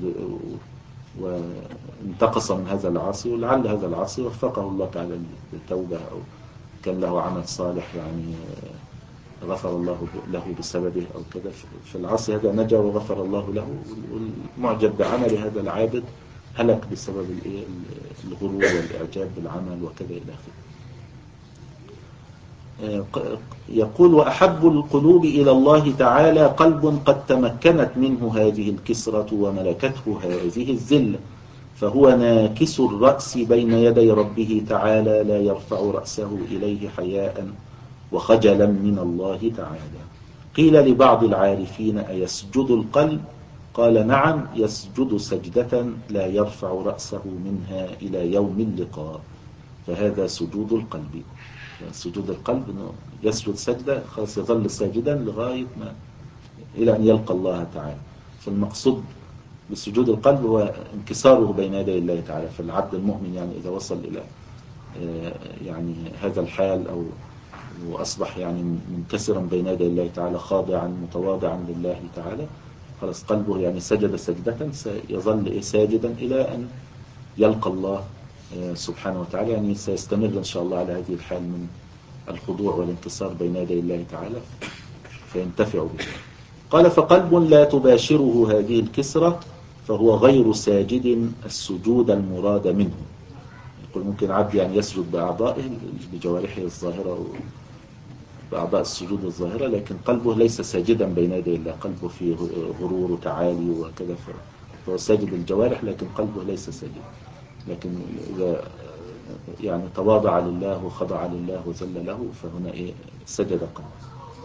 وانتقص من هذا العاصي. ولعل هذا العاصي وفقه الله تعالى للتوبة أو كان له عمل صالح يعني غفر الله له بسببه أو كذا، فالعاصي هذا نجا وغفر الله له، والمعجب بعمل هذا العابد هلك بسبب الغرور والإعجاب بالعمل وكذا إلى آخره. يقول وأحب القلوب إلى الله تعالى قلب قد تمكنت منه هذه الكسرة وملكته هذه الذلة، فهو ناكس الرأس بين يدي ربه تعالى لا يرفع رأسه إليه حياء وخجلا من الله تعالى. قيل لبعض العارفين أيسجد القلب؟ قال نعم يسجد سجدة لا يرفع رأسه منها إلى يوم اللقاء، فهذا سجود القلب. سجود القلب انه يسجد سجدة خلاص يظل ساجدا لغاية ما إلى أن يلقى الله تعالى. فالمقصود بسجود القلب هو انكساره بين يدي الله تعالى. فالعبد المؤمن يعني إذا وصل إلى يعني هذا الحال أو وأصبح يعني منكسرا بين يدي الله تعالى خاضعا متواضعا لله تعالى، خلاص قلبه يعني سجد سجدة سيظل ساجدا إلى أن يلقى الله سبحانه وتعالى. يعني سيستمر إن شاء الله على هذه الحال من الخضوع والانكسار بين يدي الله تعالى فينتفع به. قال فقلب لا تباشره هذه الكسرة فهو غير ساجد السجود المراد منه. يقول ممكن عبد يعني يسجد بأعضائه بجوارحه الظاهرة بأعضاء السجود الظاهرة، لكن قلبه ليس ساجدا بين يدي الله، قلبه فيه غرور وتعالي وكذا، فهو ساجد الجوارح لكن قلبه ليس ساجد. لكن إذا يعني تواضع لله وخضع لله وذل له فهنا إيه سجد قلبه.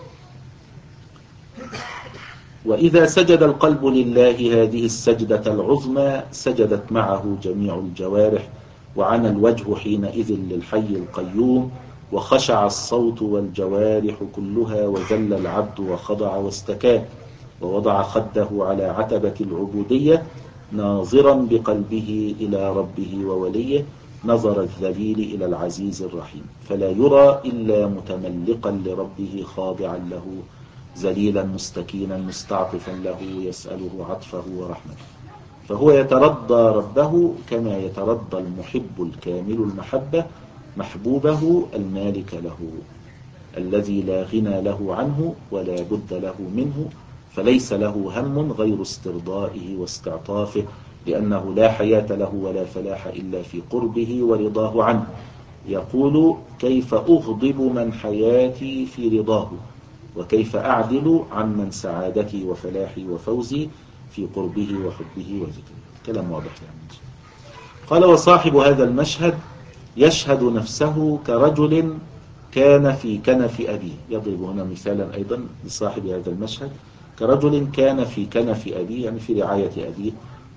وإذا سجد القلب لله هذه السجدة العظمى سجدت معه جميع الجوارح، وعن الوجه حينئذ للحي القيوم، وخشع الصوت والجوارح كلها، وذل العبد وخضع واستكان، ووضع خده على عتبة العبودية ناظرا بقلبه إلى ربه ووليه نظر الذليل إلى العزيز الرحيم، فلا يرى إلا متملقا لربه خاضعا له ذليلا مستكينا مستعطفا له يسأله عطفه ورحمته. فهو يترضى ربه كما يترضى المحب الكامل المحبة محبوبه المالك له الذي لا غنى له عنه ولا بد له منه، فليس له هم غير استرضائه واستعطافه، لأنه لا حياة له ولا فلاح إلا في قربه ورضاه عنه. يقول كيف أغضب من حياتي في رضاه، وكيف أعدل عن من سعادتي وفلاحي وفوزي في قربه وحبه وذكره. كلام واضح يعني. قال وصاحب هذا المشهد يشهد نفسه كرجل كان في كنف أبيه. يضرب هنا مثالا أيضا لصاحب هذا المشهد: كرجل كان في كنف أبيه، يعني في رعاية أبيه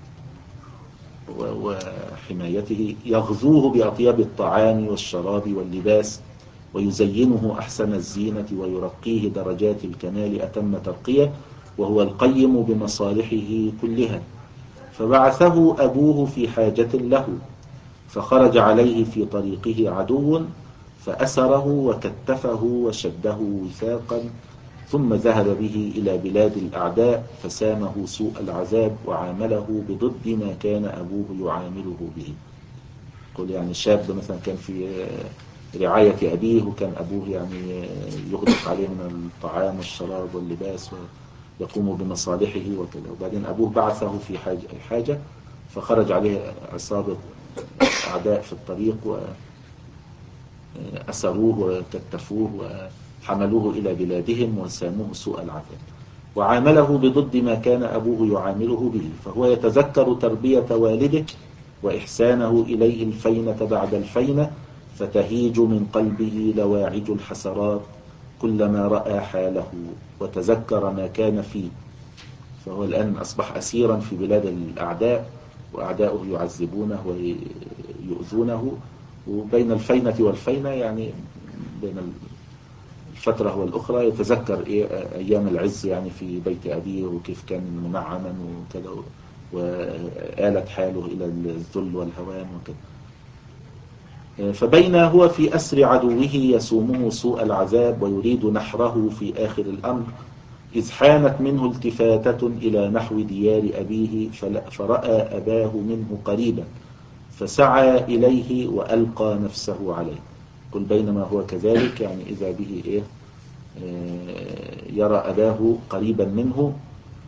وحمايته، يغزوه بأطيب الطعام والشراب واللباس، ويزينه أحسن الزينة، ويرقيه درجات الكمال أتم ترقية، وهو القيم بمصالحه كلها. فبعثه أبوه في حاجة له، فخرج عليه في طريقه عدو، فأسره وكتفه وشده وثاقا، ثم ذهب به إلى بلاد الأعداء، فسامه سوء العذاب وعامله بضد ما كان أبوه يعامله به. قل يعني شاب مثلا كان في رعاية أبيه، وكان أبوه يعني يغدق عليه من الطعام والشراب واللباس ويقوم بمصالحه وكذا، وبعدين أبوه بعثه في حاجة, حاجة فخرج عليه عصابة أعداء في الطريق وأسروه وكتفوه وحملوه إلى بلادهم وساموه سوء العذاب، وعامله بضد ما كان أبوه يعامله به. فهو يتذكر تربية والده وإحسانه إليه الفينة بعد الفينة، فتهيج من قلبه لواعج الحسرات كلما رأى حاله وتذكر ما كان فيه. فهو الآن أصبح أسيرا في بلاد الأعداء، وأعداؤه يعذبونه ويؤذونه، وبين الفينة والفينة يعني بين الفترة والأخرى يتذكر إيه أيام العز يعني في بيت أبيه، وكيف كان منعما وكذا، وآلت حاله إلى الذل والهوان وكذا. فبين هو في أسر عدوه يسومه سوء العذاب ويريد نحره في آخر الأمر، إذ حانت منه التفاتة إلى نحو ديار أبيه، فرأى أباه منه قريبا، فسعى إليه وألقى نفسه عليه. قل بينما هو كذلك يعني إذا به إيه يرى أباه قريبا منه،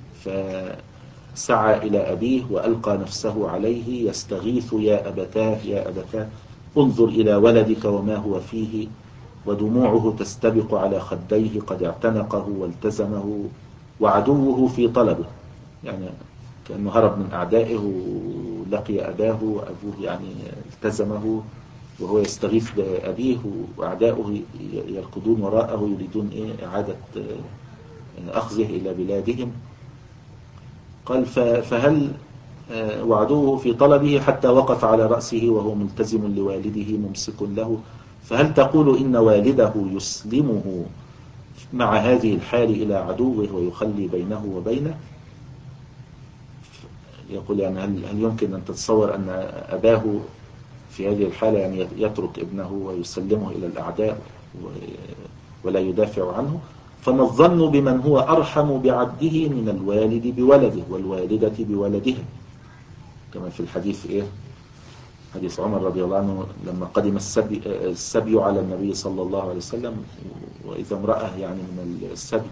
فسعى إلى أبيه وألقى نفسه عليه يستغيث: يا أبتاه يا أبتاه انظر إلى ولدك وما هو فيه. ودموعه تستبق على خديه، قد اعتنقه والتزمه وعدوه في طلبه، يعني كأنه هرب من أعدائه ولقي أباه، وأبوه يعني التزمه وهو يستغيث بأبيه، وأعداؤه يركضون وراءه يريدون إيه إعادة أخذه إلى بلادهم. قال: فهل وعدوه في طلبه حتى وقف على رأسه وهو ملتزم لوالده ممسك له، فهل تقول إن والده يسلمه مع هذه الحال إلى عدوه ويخلي بينه وبينه؟ يقول يعني هل, هل يمكن أن تتصور أن أباه في هذه الحالة يعني يترك ابنه ويسلمه إلى الأعداء ولا يدافع عنه؟ فما الظن بمن هو أرحم بعبده من الوالد بولده والوالدة بولدها، كما في الحديث إيه حديث عمر رضي الله عنه لما قدم السبي, السبي على النبي صلى الله عليه وسلم، وإذا امرأة يعني من السبي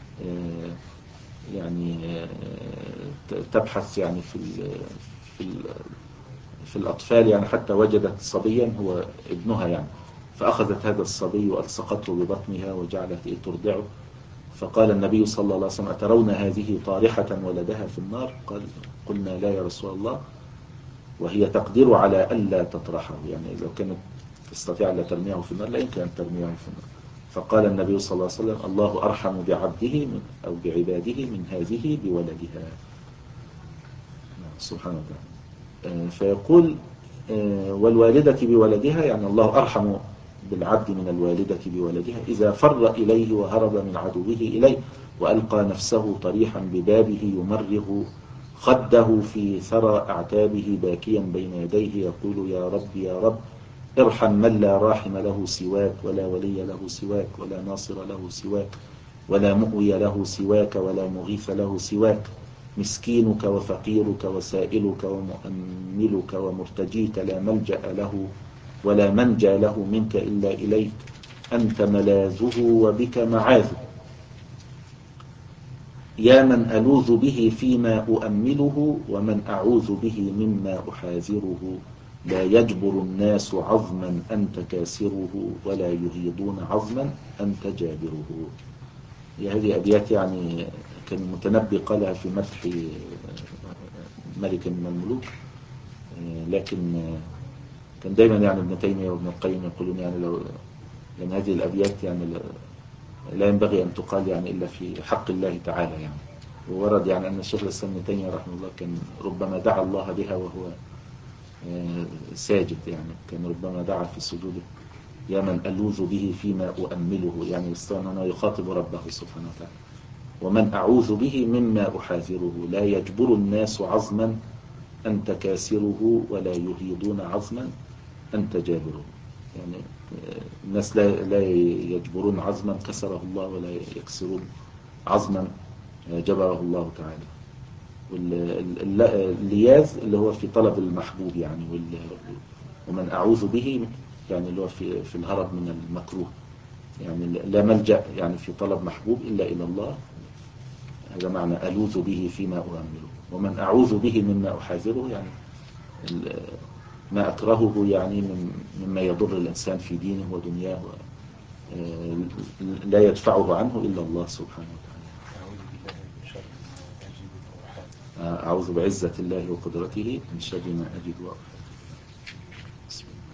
يعني تبحث يعني في في في الأطفال يعني حتى وجدت صبيا هو ابنها يعني، فأخذت هذا الصبي وألصقته ببطنها وجعلت ترضعه. فقال النبي صلى الله عليه وسلم: أترون هذه طارحة ولدها في النار؟ قال: قلنا لا يا رسول الله، وهي تقدر على ألا تطرحه، يعني لو كانت تستطيع أن ترميه في النار لا يمكن أن ترميه في النار. فقال النبي صلى الله عليه وسلم: الله أرحم بعبده من أو بعباده من هذه بولدها. سبحانه وتعالى. فيقول: والوالدة بولدها، يعني الله أرحم بالعبد من الوالدة بولدها إذا فر إليه وهرب من عدوه إليه، وألقى نفسه طريحا ببابه يمرغ خده في ثرى أعتابه باكيا بين يديه يقول: يا رب يا رب ارحم من لا راحم له سواك، ولا ولي له سواك، ولا ناصر له سواك، ولا مؤوي له سواك، ولا مغيث له سواك، مسكينك وفقيرك وسائلك ومؤملك ومرتجيك لا ملجأ له ولا منجى له منك إلا إليك، أنت ملاذه وبك معاذه، يا من ألوذ به فيما أؤمله، ومن أعوذ به مما أحاذره، لا يجبر الناس عظما أنت كاسره، ولا يهيضون عظما أنت جابره. هذه أبيات يعني كان المتنبي قالها في مدح ملك من الملوك، لكن كان دايما يعني ابن تيمية وابن القيم يقولون يعني لو لأن هذه الأبيات يعني لا ينبغي أن تقال يعني إلا في حق الله تعالى يعني. وورد يعني أن الشيخ الإسلام ابن تيمية رحمه الله كان ربما دعا الله بها وهو ساجد، يعني كان ربما دعا في سجوده: يا من ألوذ به فيما أؤمله، يعني استغنى يخاطب ربه سبحانه وتعالى. ومن أعوذ به مما أحاذره، لا يجبر الناس عظما أنت كاسره، ولا يهيدون عظما أنت جابره. يعني الناس لا لا يجبرون عظما كسره الله، ولا يكسرون عظما جبره الله تعالى. واللياذ اللي هو في طلب المحبوب يعني، ومن أعوذ به يعني اللي هو في في الهرب من المكروه، يعني لا ملجأ يعني في طلب محبوب إلا إلى الله. هذا معنى ألوذ به فيما أؤمله. ومن أعوذ به مما أحاذره، يعني ما أكرهه يعني مما يضر الإنسان في دينه ودنياه، لا يدفعه عنه إلا الله سبحانه وتعالى. أعوذ بالله من شر ما أجد وأحاذر. أعوذ بعزة الله وقدرته من شر ما أجد وأحاذر. بسم الله.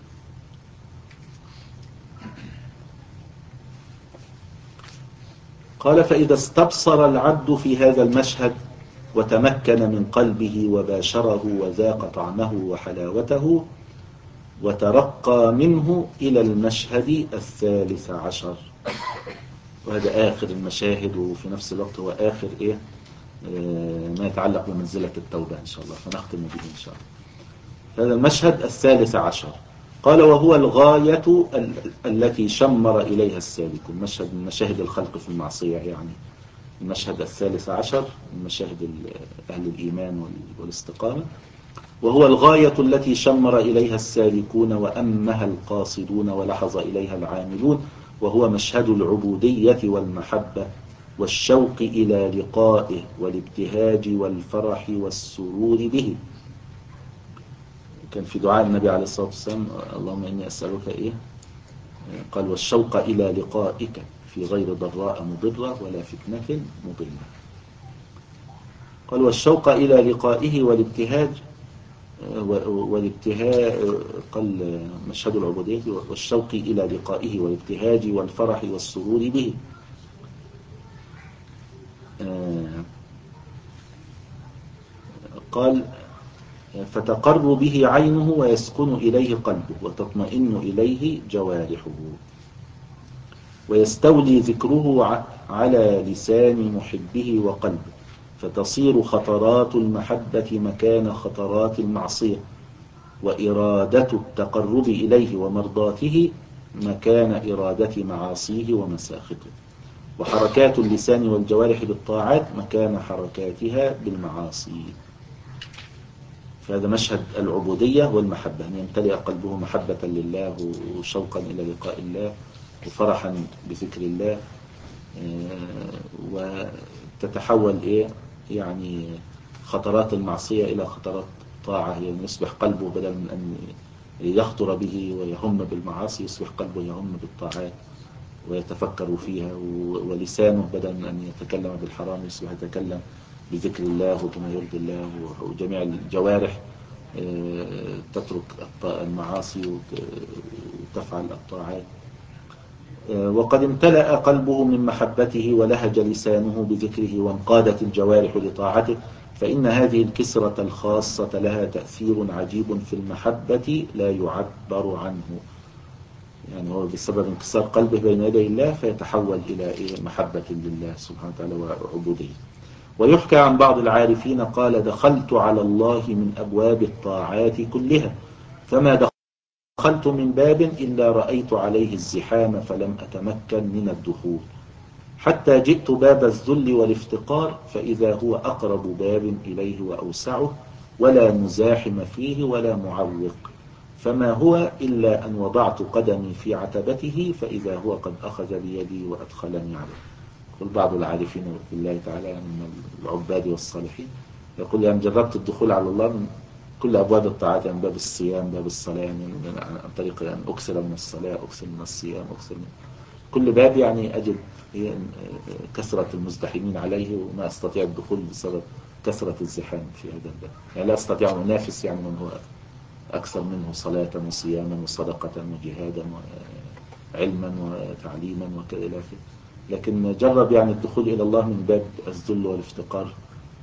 قال: فإذا استبصر العبد في هذا المشهد وتمكن من قلبه وباشره وذاق طعمه وحلاوته، وترقى منه إلى المشهد الثالث عشر، وهذا آخر المشاهد، وفي نفس الوقت هو آخر إيه آه ما يتعلق بمنزلة التوبة إن شاء الله، فنختم به إن شاء الله. هذا المشهد الثالث عشر. قال: وهو الغاية التي شمر إليها السالك. المشهد من مشاهد الخلق في المعصية، يعني المشهد الثالث عشر من مشاهد أهل الإيمان والاستقامة. وهو الغاية التي شمر إليها السالكون وأمها القاصدون ولحظ إليها العاملون، وهو مشهد العبودية والمحبة والشوق إلى لقائه والابتهاج والفرح والسرور به. كان في دعاء النبي عليه الصلاة والسلام: اللهم إني أسألك إيه قال: والشوق إلى لقائك في غير ضراء مضرة ولا فتنة مضلة. قال: والشوق إلى لقائه والابتهاج والابتهاج قال مشهد العبودية والشوق إلى لقائه والابتهاج والفرح والسرور به. قال: فتقر به عينه ويسكن إليه قلبه وتطمئن إليه جوارحه، ويستولي ذكره على لسان محبه وقلبه، فتصير خطرات المحبة مكان خطرات المعصية، وإرادة التقرب إليه ومرضاته مكان إرادة معاصيه ومساخطه، وحركات اللسان والجوارح بالطاعات مكان حركاتها بالمعاصي. فهذا مشهد العبودية والمحبة، أن يمتلئ قلبه محبة لله وشوقا إلى لقاء الله وفرحا بذكر الله، وتتحول إيه يعني خطرات المعصية إلى خطرات طاعة، يعني يصبح قلبه بدل من أن يخطر به ويهم بالمعاصي يصبح قلبه يهم بالطاعات ويتفكر فيها، ولسانه بدل من أن يتكلم بالحرام يصبح يتكلم بذكر الله وبما يرضي الله، وجميع الجوارح تترك المعاصي وتفعل الطاعات. وقد امتلأ قلبه من محبته ولهج لسانه بذكره وانقادت الجوارح لطاعته، فإن هذه الكسرة الخاصة لها تأثير عجيب في المحبة لا يعبر عنه. يعني هو بسبب انكسار قلبه بين يدي الله فيتحول إلى محبة لله سبحانه وتعالى وعبودية. ويحكى عن بعض العارفين قال: دخلت على الله من أبواب الطاعات كلها، فما دخلت من باب إلا رأيت عليه الزحام فلم أتمكن من الدخول، حتى جئت باب الذل والافتقار فإذا هو أقرب باب إليه وأوسعه، ولا مزاحم فيه ولا معوق، فما هو إلا أن وضعت قدمي في عتبته فإذا هو قد أخذ بيدي وأدخلني عليه. يقول بعض العارفين بالله تعالى من العباد والصالحين، يقول يعني جربت الدخول على الله من كل أبواب الطاعات، يعني باب الصيام، باب الصلاة، يعني عن طريق أن أكثر من الصلاة، أكثر من الصيام، أكثر من كل باب، يعني أجد كثرة المزدحمين عليه وما أستطيع الدخول بسبب كثرة الزحام في هذا الباب، يعني لا أستطيع أن أنافس يعني من هو أكثر منه صلاة وصياما وصدقة وجهادا علما وتعليما وكذا إلى آخره. لكن جرب يعني الدخول إلى الله من باب الذل والافتقار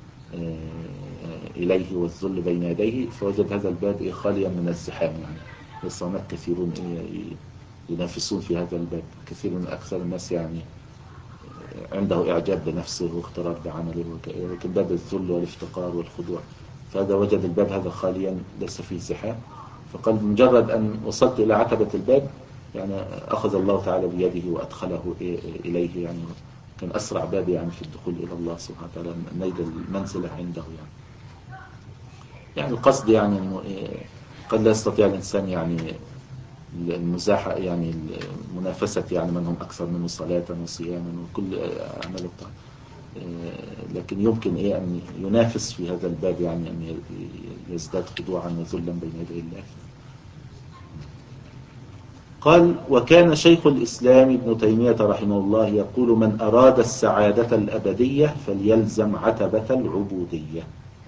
إليه والذل بين يديه، فوجد هذا الباب خاليا من الزحام. يعني ليس هناك كثيرون ينافسون في هذا الباب. كثير من أكثر الناس يعني عنده إعجاب بنفسه واغترار بعمله، ولكن باب الذل والافتقار والخضوع، فهذا وجد الباب هذا خاليا ليس فيه زحام. فقال مجرد أن وصلت إلى عتبة الباب يعني أخذ الله تعالى بيده وأدخله إليه. يعني كان أسرع باب يعني في الدخول إلى الله سبحانه وتعالى، نيل المنزلة عنده. يعني يعني القصد يعني أنه قد لا يستطيع الإنسان يعني المزاحة، يعني المنافسة يعني من هم أكثر منه صلاة وصياما وكل أعمال الطاعة، لكن يمكن إيه أن ينافس في هذا الباب، يعني أن يزداد خضوعا وذلا بين يدي الله. قال: وكان شيخ الإسلام ابن تيمية رحمه الله يقول: من أراد السعادة الأبدية فليلزم عتبة العبودية.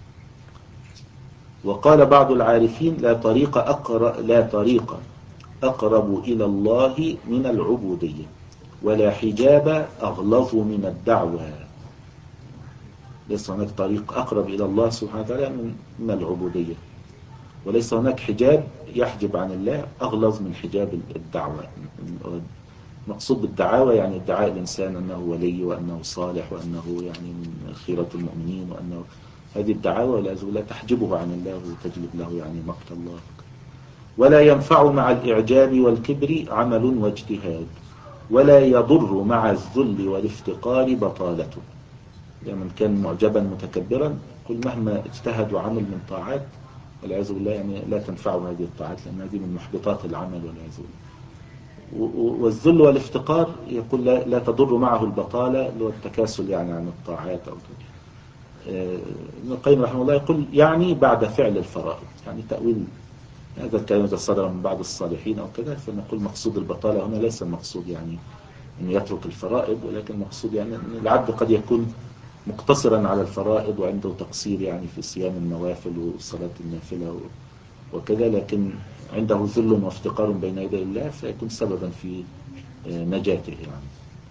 وقال بعض العارفين: لا طريق أقرب, لا طريق أقرب إلى الله من العبودية، ولا حجاب أغلظ من الدعوة. ليس هناك طريق أقرب إلى الله سبحانه وتعالى من العبودية، وليس هناك حجاب يحجب عن الله أغلظ من حجاب الدعوة. مقصود بالدعاوى يعني ادعاء الإنسان أنه ولي وأنه صالح وأنه يعني من خيرة المؤمنين، وأنه هذه الدعاوى والعياذ بالله تحجبه عن الله وتجلب له يعني مقت الله. ولا ينفع مع الإعجاب والكبر عمل واجتهاد، ولا يضر مع الذل والافتقار بطالته. يعني من كان معجبا متكبرا قل مهما اجتهد وعمل من طاعات والعياذ بالله يعني لا تنفعه هذه الطاعات، لأن هذه من محبطات العمل والعياذ بالله. والذل والافتقار يقول لا, لا تضر معه البطالة اللي هو التكاسل يعني عن الطاعات أو ابن القيم رحمه الله يقول يعني بعد فعل الفرائض. يعني تأويل هذا الكلام إذا صدر من بعض الصالحين أو كذا فنقول مقصود البطالة هنا ليس المقصود يعني أنه يترك الفرائض، ولكن المقصود يعني أن العبد قد يكون مقتصرا على الفرائض وعنده تقصير يعني في صيام النوافل وصلاة النافلة وكذا، لكن عنده ذل وافتقار بين يدي الله فيكون سببا في نجاته. يعني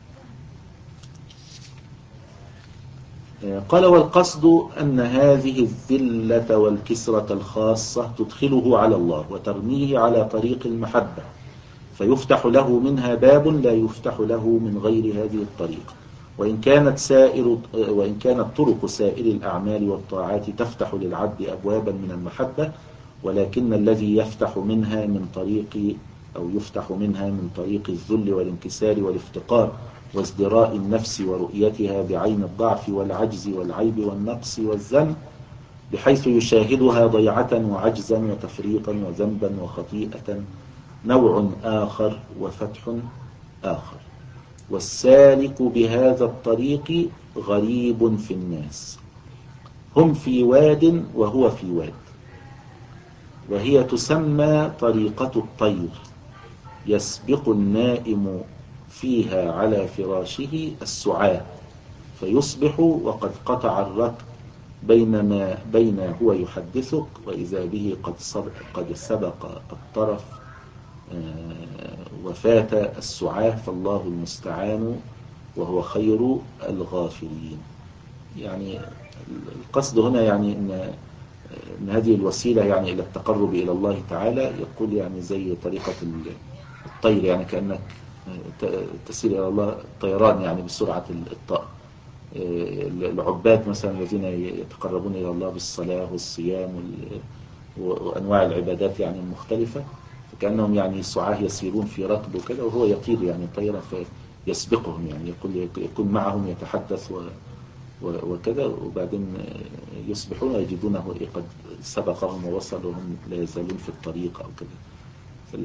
قال: والقصد أن هذه الذلة والكسرة الخاصة تدخله على الله وترميه على طريق المحبة، فيفتح له منها باب لا يفتح له من غير هذه الطريق. وإن كانت سائر وإن كانت طرق سائر الأعمال والطاعات تفتح للعبد أبوابا من المحبة، ولكن الذي يفتح منها من طريق أو يفتح منها من طريق الذل والانكسار والافتقار وازدراء النفس ورؤيتها بعين الضعف والعجز والعيب والنقص والذنب، بحيث يشاهدها ضيعة وعجزا وتفريطا وذنبا وخطيئة، نوع آخر وفتح آخر. والسالك بهذا الطريق غريب في الناس، هم في واد وهو في واد، وهي تسمى طريقة الطير، يسبق النائم فيها على فراشه السعاة فيصبح وقد قطع الركب بينما بين هو يحدثك وإذا به قد قد سبق الطرف وفات السعاة، فالله المستعان وهو خير الغافرين. يعني القصد هنا يعني إن إن هذه الوسيلة يعني إلى التقرب إلى الله تعالى، يقول يعني زي طريقة الطير، يعني كأنك تسير إلى الله طيران يعني بسرعة الطائر. العباد مثلا الذين يتقربون إلى الله بالصلاة والصيام وأنواع العبادات يعني المختلفة، فكأنهم يعني سعاه يسيرون في ركب وكذا، وهو يطير يعني طيرا فيسبقهم، يعني يقول يكون معهم يتحدث وكذا، وبعدين يصبحون يجدونه قد سبقهم ووصلوا وهم لا يزالون في الطريق أو كذا.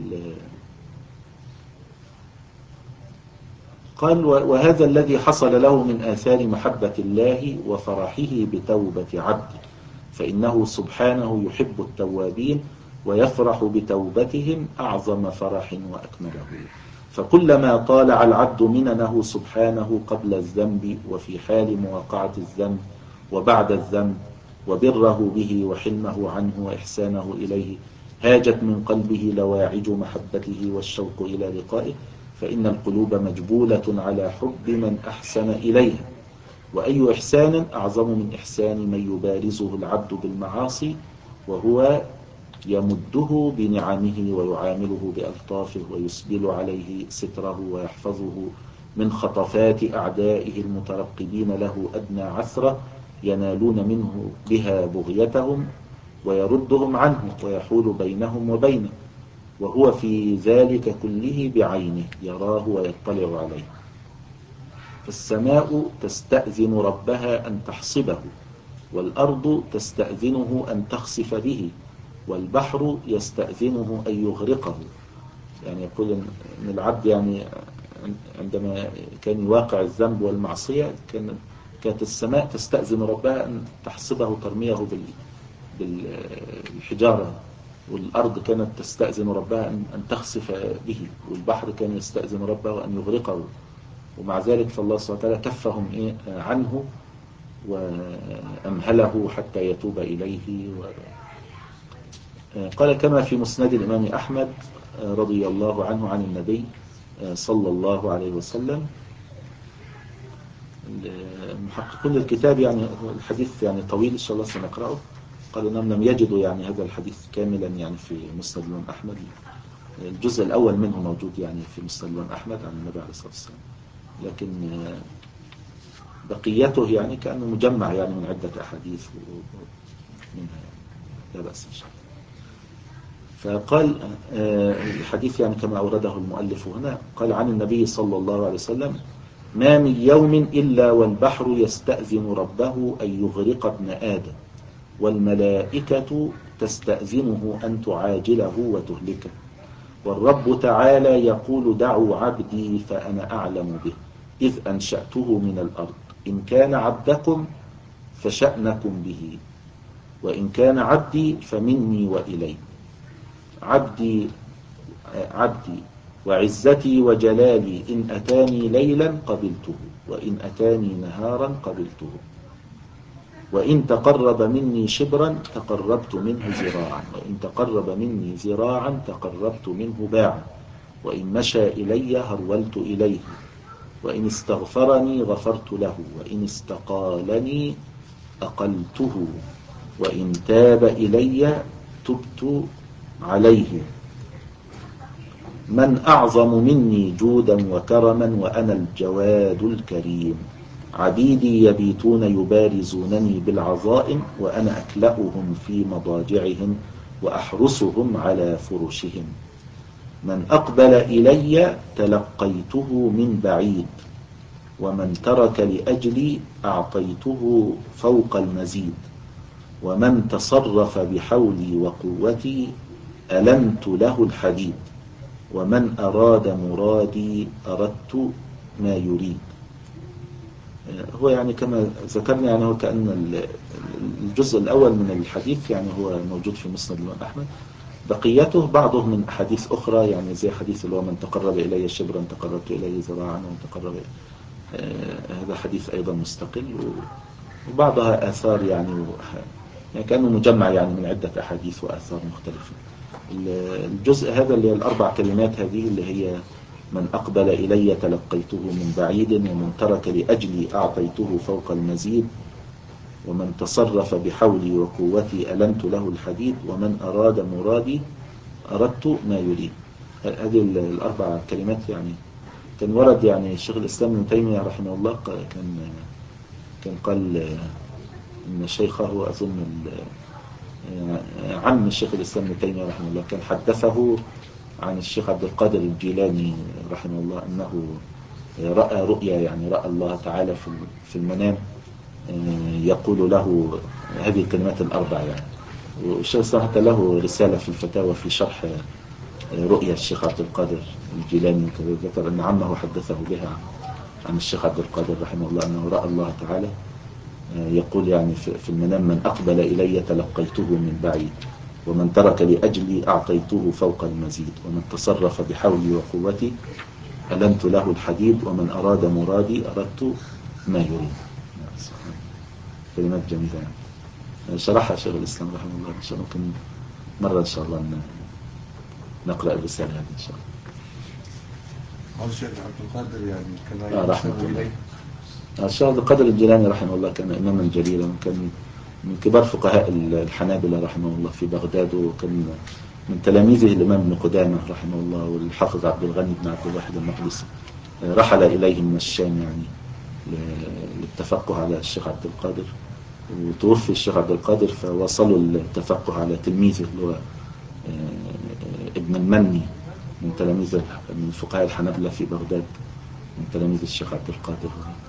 قال: وهذا الذي حصل له من آثار محبة الله وفرحه بتوبة عبده، فإنه سبحانه يحب التوابين ويفرح بتوبتهم أعظم فرح وأكمله. فكلما طالع العبد مننه سبحانه قبل الذنب وفي حال مواقعة الذنب وبعد الذنب، وبره به وحلمه عنه وإحسانه إليه، هاجت من قلبه لواعج محبته والشوق إلى لقائه، فإن القلوب مجبولة على حب من أحسن إليها، وأي إحسان أعظم من إحسان من يبارزه العبد بالمعاصي وهو يمده بنعمه ويعامله بألطافه ويسبل عليه ستره ويحفظه من خطفات أعدائه المترقبين له أدنى عثرة ينالون منه بها بغيتهم ويردهم عنه ويحول بينهم وبينه، وهو في ذلك كله بعينه يراه ويطلع عليه. فالسماء تستأذن ربها أن تحصبه، والأرض تستأذنه أن تخسف به، والبحر يستأذنه أن يغرقه. يعني يقول أن العبد يعني عندما كان يواقع الذنب والمعصية كان كانت السماء تستأذن ربها أن تحصبه ترميه بالحجارة، والأرض كانت تستأذن ربها أن تخسف به، والبحر كان يستأذن ربه أن يغرقه. ومع ذلك فالله سبحانه وتعالى كفهم إيه عنه وأمهله حتى يتوب إليه. قال كما في مسند الإمام أحمد رضي الله عنه عن النبي صلى الله عليه وسلم. محققون الكتاب يعني الحديث يعني طويل إن شاء الله سنقرأه، قالوا أنهم لم يجدوا يعني هذا الحديث كاملا يعني في مسند الإمام أحمد. الجزء الأول منه موجود يعني في مسند الإمام أحمد عن النبي عليه الصلاة والسلام، لكن بقيته يعني كأنه مجمع يعني من عدة أحاديث منها يعني لا بأس إن شاء الله. فقال الحديث يعني كما أورده المؤلف هنا، قال عن النبي صلى الله عليه وسلم: ما من يوم إلا والبحر يستأذن ربه أن يغرق ابن آدم، والملائكة تستأذنه أن تعاجله وتهلكه، والرب تعالى يقول: دعوا عبدي فأنا أعلم به إذ أنشأته من الأرض، إن كان عبدكم فشأنكم به، وإن كان عبدي فمني وإلي. عبدي عبدي وعزتي وجلالي، إن أتاني ليلا قبلته، وإن أتاني نهارا قبلته، وإن تقرب مني شبرا تقربت منه ذراعا، وإن تقرب مني ذراعا تقربت منه باعا، وإن مشى إلي هرولت إليه، وإن استغفرني غفرت له، وإن استقالني أقلته، وإن تاب إلي تبت عليه. من أعظم مني جودا وكرما وأنا الجواد الكريم، عبيدي يبيتون يبارزونني بالعظائم، وأنا أكلأهم في مضاجعهم وأحرسهم على فرشهم. من أقبل إلي تلقيته من بعيد، ومن ترك لأجلي أعطيته فوق المزيد، ومن تصرف بحولي وقوتي ألنت له الحديد، ومن أراد مرادي أردت ما يريد. هو يعني كما ذكرنا يعني هو كأن الجزء الأول من الحديث يعني هو موجود في مسند الإمام أحمد، بقيته بعضه من أحاديث أخرى يعني زي حديث اللي هو من تقرب إلي شبرا تقربت إليه ذراعا، ومن تقرب آه هذا حديث أيضا مستقل، وبعضها آثار يعني, يعني كأنه مجمع يعني من عدة أحاديث وآثار مختلفة. الجزء هذا اللي هي الأربع كلمات هذه اللي هي من أقبل إلي تلقيته من بعيد، ومن ترك لأجلي أعطيته فوق المزيد، ومن تصرف بحولي وقوتي ألنت له الحديد، ومن أراد مرادي أردت ما يريد. هذه الأربع كلمات يعني كان ورد يعني شيخ الإسلام ابن تيمية رحمه الله كان كان قال إن شيخه أظن عم الشيخ الإسلام ابن تيمية رحمه الله كان حدثه عن الشيخ عبد القادر الجيلاني رحمه الله أنه رأى رؤيا، يعني رأى الله تعالى في المنام يقول له هذه الكلمات الأربع يعني. والشيخ الإسلام حتى له رسالة في الفتاوى في شرح رؤيا الشيخ عبد القادر الجيلاني، ذكر أن عمه حدثه بها عن الشيخ عبد القادر رحمه الله أنه رأى الله تعالى يقول يعني في المنام: من أقبل إلي تلقيته من بعيد، ومن ترك لأجلي أعطيته فوق المزيد، ومن تصرف بحولي وقوتي ألنت له الحديد، ومن أراد مرادي أردت ما يريد. كلمات جميلة يعني شرحها شيخ الإسلام رحمه الله. إن شاء الله ممكن مرة إن شاء الله نقرأ الرسالة هذه إن شاء الله. هو الشيخ عبد القادر يعني كما آه رحمة ينسب الله. إليه. الشيخ عبد القادر الجيلاني رحمه الله كان إماما جليلا، وكان من كبار فقهاء الحنابلة رحمه الله في بغداد، وكان من تلاميذه الإمام ابن قدامة رحمه الله والحافظ عبد الغني بن عبد الواحد المقدسي. رحل إليه من الشام يعني للتفقه على الشيخ عبد القادر، وتوفي الشيخ عبد القادر فوصلوا التفقه على تلميذه اللي هو ابن المني من تلاميذ من فقهاء الحنابلة في بغداد، من تلاميذ الشيخ عبد القادر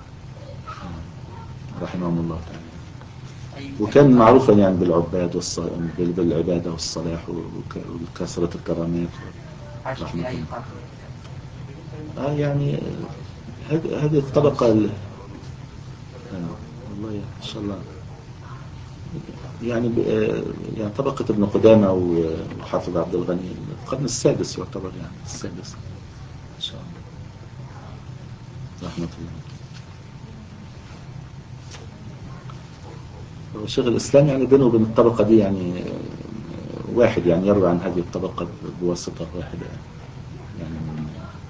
رحمهم الله تعالى. وكان معروفا يعني بالعباد والص... بالعبادة والصلاح وكثرة الكرامات رحمه الله. آه يعني هذه الطبقة ال... آه والله إن شاء الله يعني ب... يعني طبقة ابن قدامة وحافظ عبد الغني القرن السادس يعتبر يعني السادس إن شاء الله رحمة الله. وشيخ الإسلام يعني بينه وبين الطبقة دي يعني واحد، يعني يروي عن هذه الطبقة بواسطة واحدة يعني من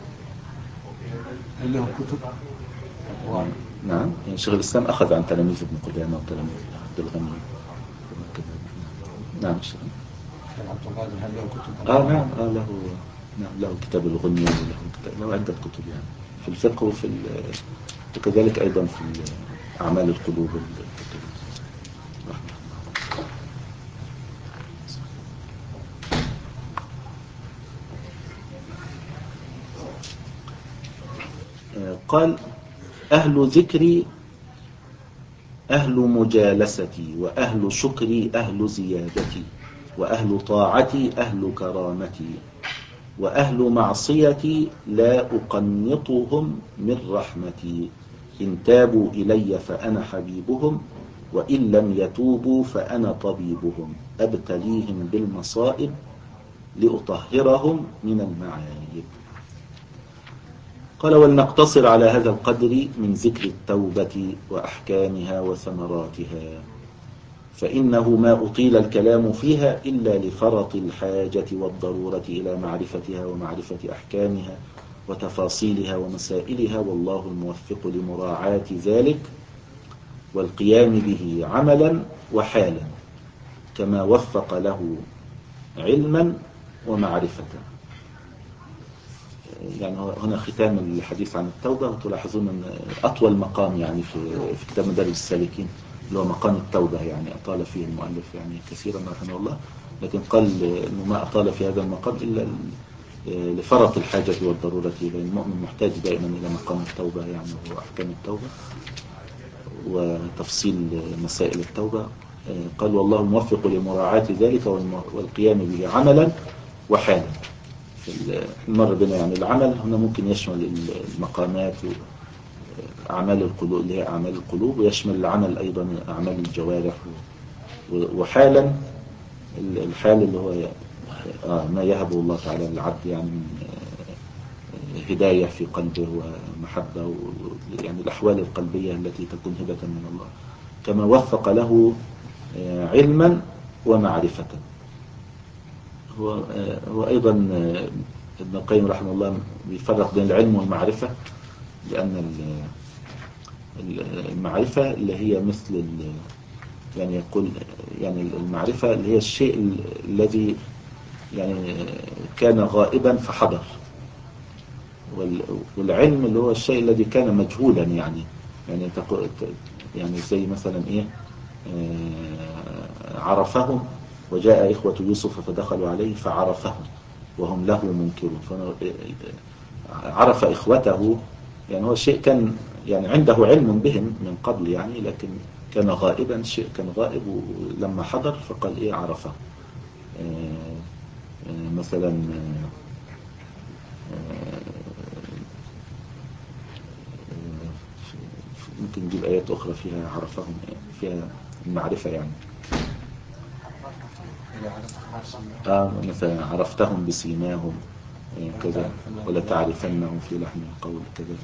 هل له كتب؟ نعم يعني شيخ الإسلام أخذ عن تلاميذ ابن قدامة وتلاميذ عبد الغني وكذا. نعم الشيخ عبد القادر هل له كتب؟ آه نعم آه له نعم له كتاب الغنية وله كتاب، له عدة كتب يعني في الفقه وفي وكذلك أيضا في أعمال القلوب الكتب رحمه الله. قال أهل ذكري أهل مجالستي، وأهل شكري أهل زيادتي، وأهل طاعتي أهل كرامتي، وأهل معصيتي لا أقنطهم من رحمتي، إن تابوا إلي فأنا حبيبهم، وإن لم يتوبوا فأنا طبيبهم، أبتليهم بالمصائب لأطهرهم من المعايب. قال ولنقتصر على هذا القدر من ذكر التوبة وأحكامها وثمراتها، فإنه ما أطيل الكلام فيها إلا لفرط الحاجة والضرورة إلى معرفتها ومعرفة أحكامها وتفاصيلها ومسائلها، والله الموفق لمراعاة ذلك والقيام به عملا وحالا، كما وفق له علما ومعرفة. يعني هنا ختام الحديث عن التوبة، وتلاحظون أن أطول مقام يعني في في كتاب مدارج السالكين اللي هو مقام التوبة، يعني أطال فيه المؤلف يعني كثيرا رحمه الله، لكن قال أنه ما أطال في هذا المقام إلا لفرط الحاجة والضرورة، لأن المؤمن محتاج دائما إلى مقام التوبة يعني وأحكام التوبة وتفصيل مسائل التوبة. قال والله الموفق لمراعاة ذلك والقيام به عملا وحالا. مر بنا يعني العمل هنا ممكن يشمل المقامات وأعمال القلوب اللي هي أعمال القلوب، ويشمل العمل أيضا أعمال الجوارح، وحالا الحال اللي هو ما يهبه الله تعالى للعبد يعني من هداية في قلبه ومحبة، يعني الأحوال القلبية التي تكون هبة من الله، كما وفق له علما ومعرفة. هو هو أيضا ابن القيم رحمه الله بيفرق بين العلم والمعرفة، لأن المعرفة اللي هي مثل يعني يقول يعني المعرفة اللي هي الشيء الذي يعني كان غائبا فحضر، والعلم اللي هو الشيء الذي كان مجهولا يعني يعني تقول يعني زي مثلا إيه عرفهم وجاء إخوة يوسف فدخلوا عليه فعرفهم وهم له منكرون، فعرف إخوته يعني هو شيء كان يعني عنده علم بهم من قبل يعني، لكن كان غائبا، شيء كان غائب ولما حضر فقال إيه عرفه. مثلا ممكن نجيب آيات أخرى فيها عرفهم فيها المعرفة يعني آه مثلا عرفتهم بسيماهم كذا، ولا تعرفنهم في لحن القول كذا.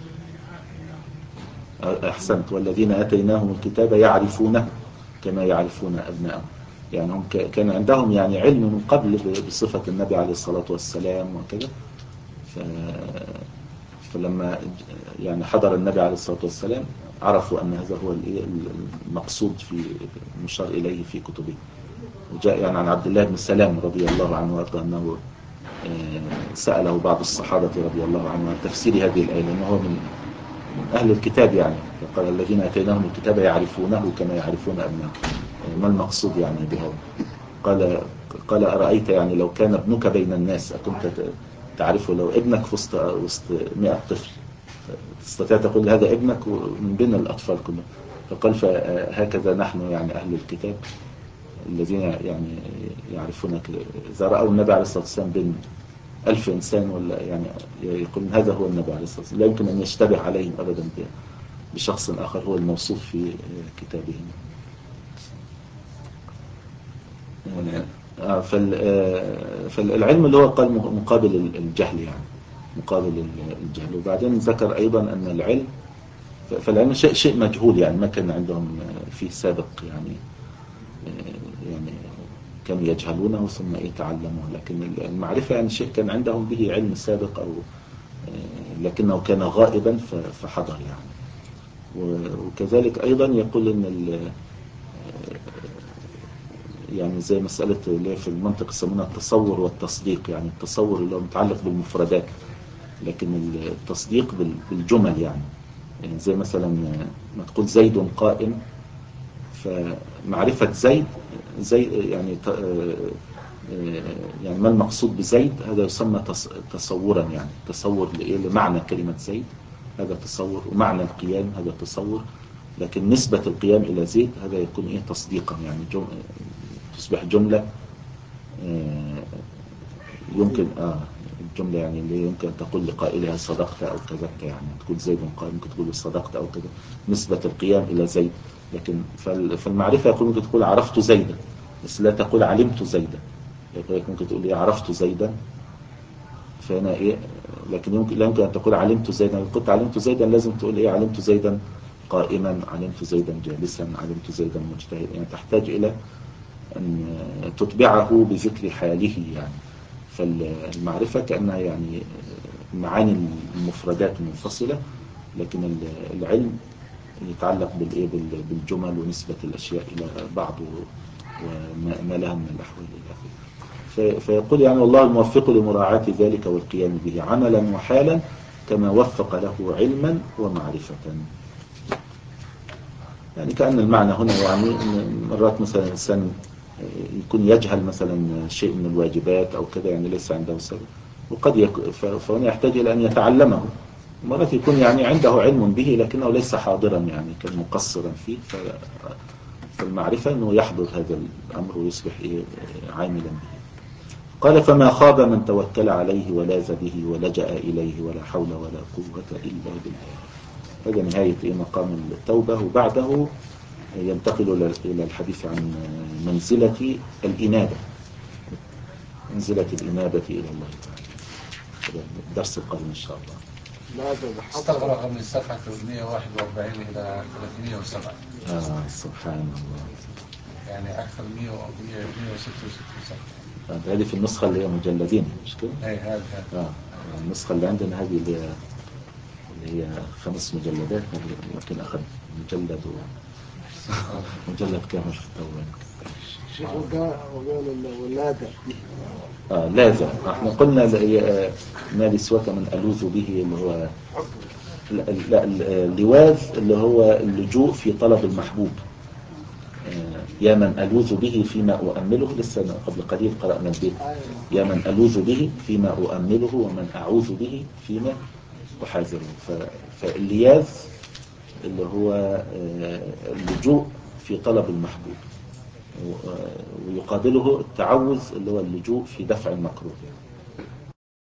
أحسنت. والذين أتيناهم الكتاب يعرفونه كما يعرفون أبناءهم، يعني هم كان عندهم يعني علم من قبل بصفة النبي عليه الصلاة والسلام وكذا، ف فلما يعني حضر النبي عليه الصلاة والسلام عرفوا أن هذا هو المقصود في المشار إليه في كتبه. وجاء يعني عن عبد الله بن سلام رضي الله عنه وارضاه أنه سأله بعض الصحابة رضي الله عنهم عن تفسير هذه الآية، لأنه هو من أهل الكتاب يعني، فقال الذين أتيناهم الكتاب يعرفونه كما يعرفون أبناءهم. ما المقصود يعني بهذا؟ قال قال أرأيت يعني لو كان ابنك بين الناس أكنت تعرفه؟ لو ابنك في وسط وسط مئة طفل تستطيع تقول هذا ابنك من بين الأطفال كلهم؟ فقال فهكذا نحن يعني أهل الكتاب الذين يعني يعرفونك إذا رأوا النبي عليه الصلاة والسلام بين ألف إنسان ولا يعني يقول هذا هو النبي عليه الصلاة والسلام، لا يمكن أن يشتبه عليهم أبدا بشخص آخر هو الموصوف في كتابهم. فالعلم اللي هو قال مقابل الجهل يعني، مقابل الجهل. وبعدين ذكر أيضا أن العلم، فالعلم شيء شيء مجهول يعني، ما كان عندهم فيه سابق يعني، يعني كانوا يجهلونه ثم ايه تعلموه. لكن المعرفة يعني شيء كان عندهم به علم سابق أو لكنه كان غائبا فحضر يعني. وكذلك أيضا يقول أن يعني زي مسألة اللي في المنطق يسمونها التصور والتصديق، يعني التصور اللي هو متعلق بالمفردات، لكن التصديق بالجمل يعني. يعني زي مثلا ما تقول زيد قائم، فمعرفة زيد زي يعني يعني ما المقصود بزيد هذا يسمى تصورا يعني، تصور لمعنى كلمة زيد هذا تصور، ومعنى القيام هذا تصور. لكن نسبة القيام إلى زيد هذا يكون إيه تصديقا يعني، جم... تصبح جملة يمكن آه الجملة يعني اللي يمكن تقول لقائلها صدقت أو كذبت يعني، تقول زيد قائم ممكن تقول صدقت أو كذا، نسبة القيام إلى زيد. لكن فالمعرفة يقول ممكن تقول عرفت زيدا بس لا تقول علمت زيدا، ممكن تقول إيه عرفت زيدا فهنا إيه، لكن يمكن لا يمكن أن تقول علمت زيدا. لو قلت علمت زيدا لازم تقول إيه علمت زيدا قائما، علمت زيدا جالسا، علمت زيدا مجتهدا، يعني تحتاج إلى أن تتبعه بذكر حاله يعني. فالمعرفة كأنها يعني معاني المفردات منفصلة، لكن العلم يتعلق بالإيه بالجمل ونسبة الأشياء إلى بعض وما لها من الأحوال إلى آخره. فيقول يعني والله الموفق لمراعاة ذلك والقيام به عملا وحالا كما وفق له علما ومعرفة. يعني كأن المعنى هنا يعني مرات مثلا الإنسان يكون يجهل مثلا شيء من الواجبات أو كذا يعني ليس عنده سبب، وقد يكون فهنا يحتاج إلى أن يتعلمه. مرات يكون يعني عنده علم به لكنه ليس حاضرا يعني كان مقصرا فيه، فالمعرفة أنه يحضر هذا الأمر ويصبح عاملا به. قال فما خاب من توكل عليه ولاذ به ولجأ إليه ولا حول ولا قوة إلا بالله. هذا نهاية مقام التوبة، وبعده ينتقل إلى الحديث عن منزلة الإنابة، منزلة الإنابة إلى الله تعالى. الدرس القادم إن شاء الله. استغرق من صفحة ثلاثمئة وواحد وأربعين إلى ثلاثمئة وسبعة. آه سبحان الله، يعني أكثر مئة وستة وستين صفحة. هذه في النسخة اللي هي مجلدين مش كده؟ أي هذا آه النسخة اللي عندنا هذه اللي هي اللي هي خمس مجلدات، يمكن أخذ مجلد و... مجلد كامل في التوبة. وقال الولادة آه لازم احنا قلنا ما لسواك من ألوذ به اللي هو لا اللواذ اللي هو اللجوء في طلب المحبوب. يا من ألوذ به فيما أؤمله، لسه قبل قليل قرأنا البيت، يا من ألوذ به فيما أؤمله ومن أعوذ به فيما أحاذره. فاللياذ اللي هو اللجوء في طلب المحبوب، ويقابله التعوذ اللي هو اللجوء في دفع المكروه.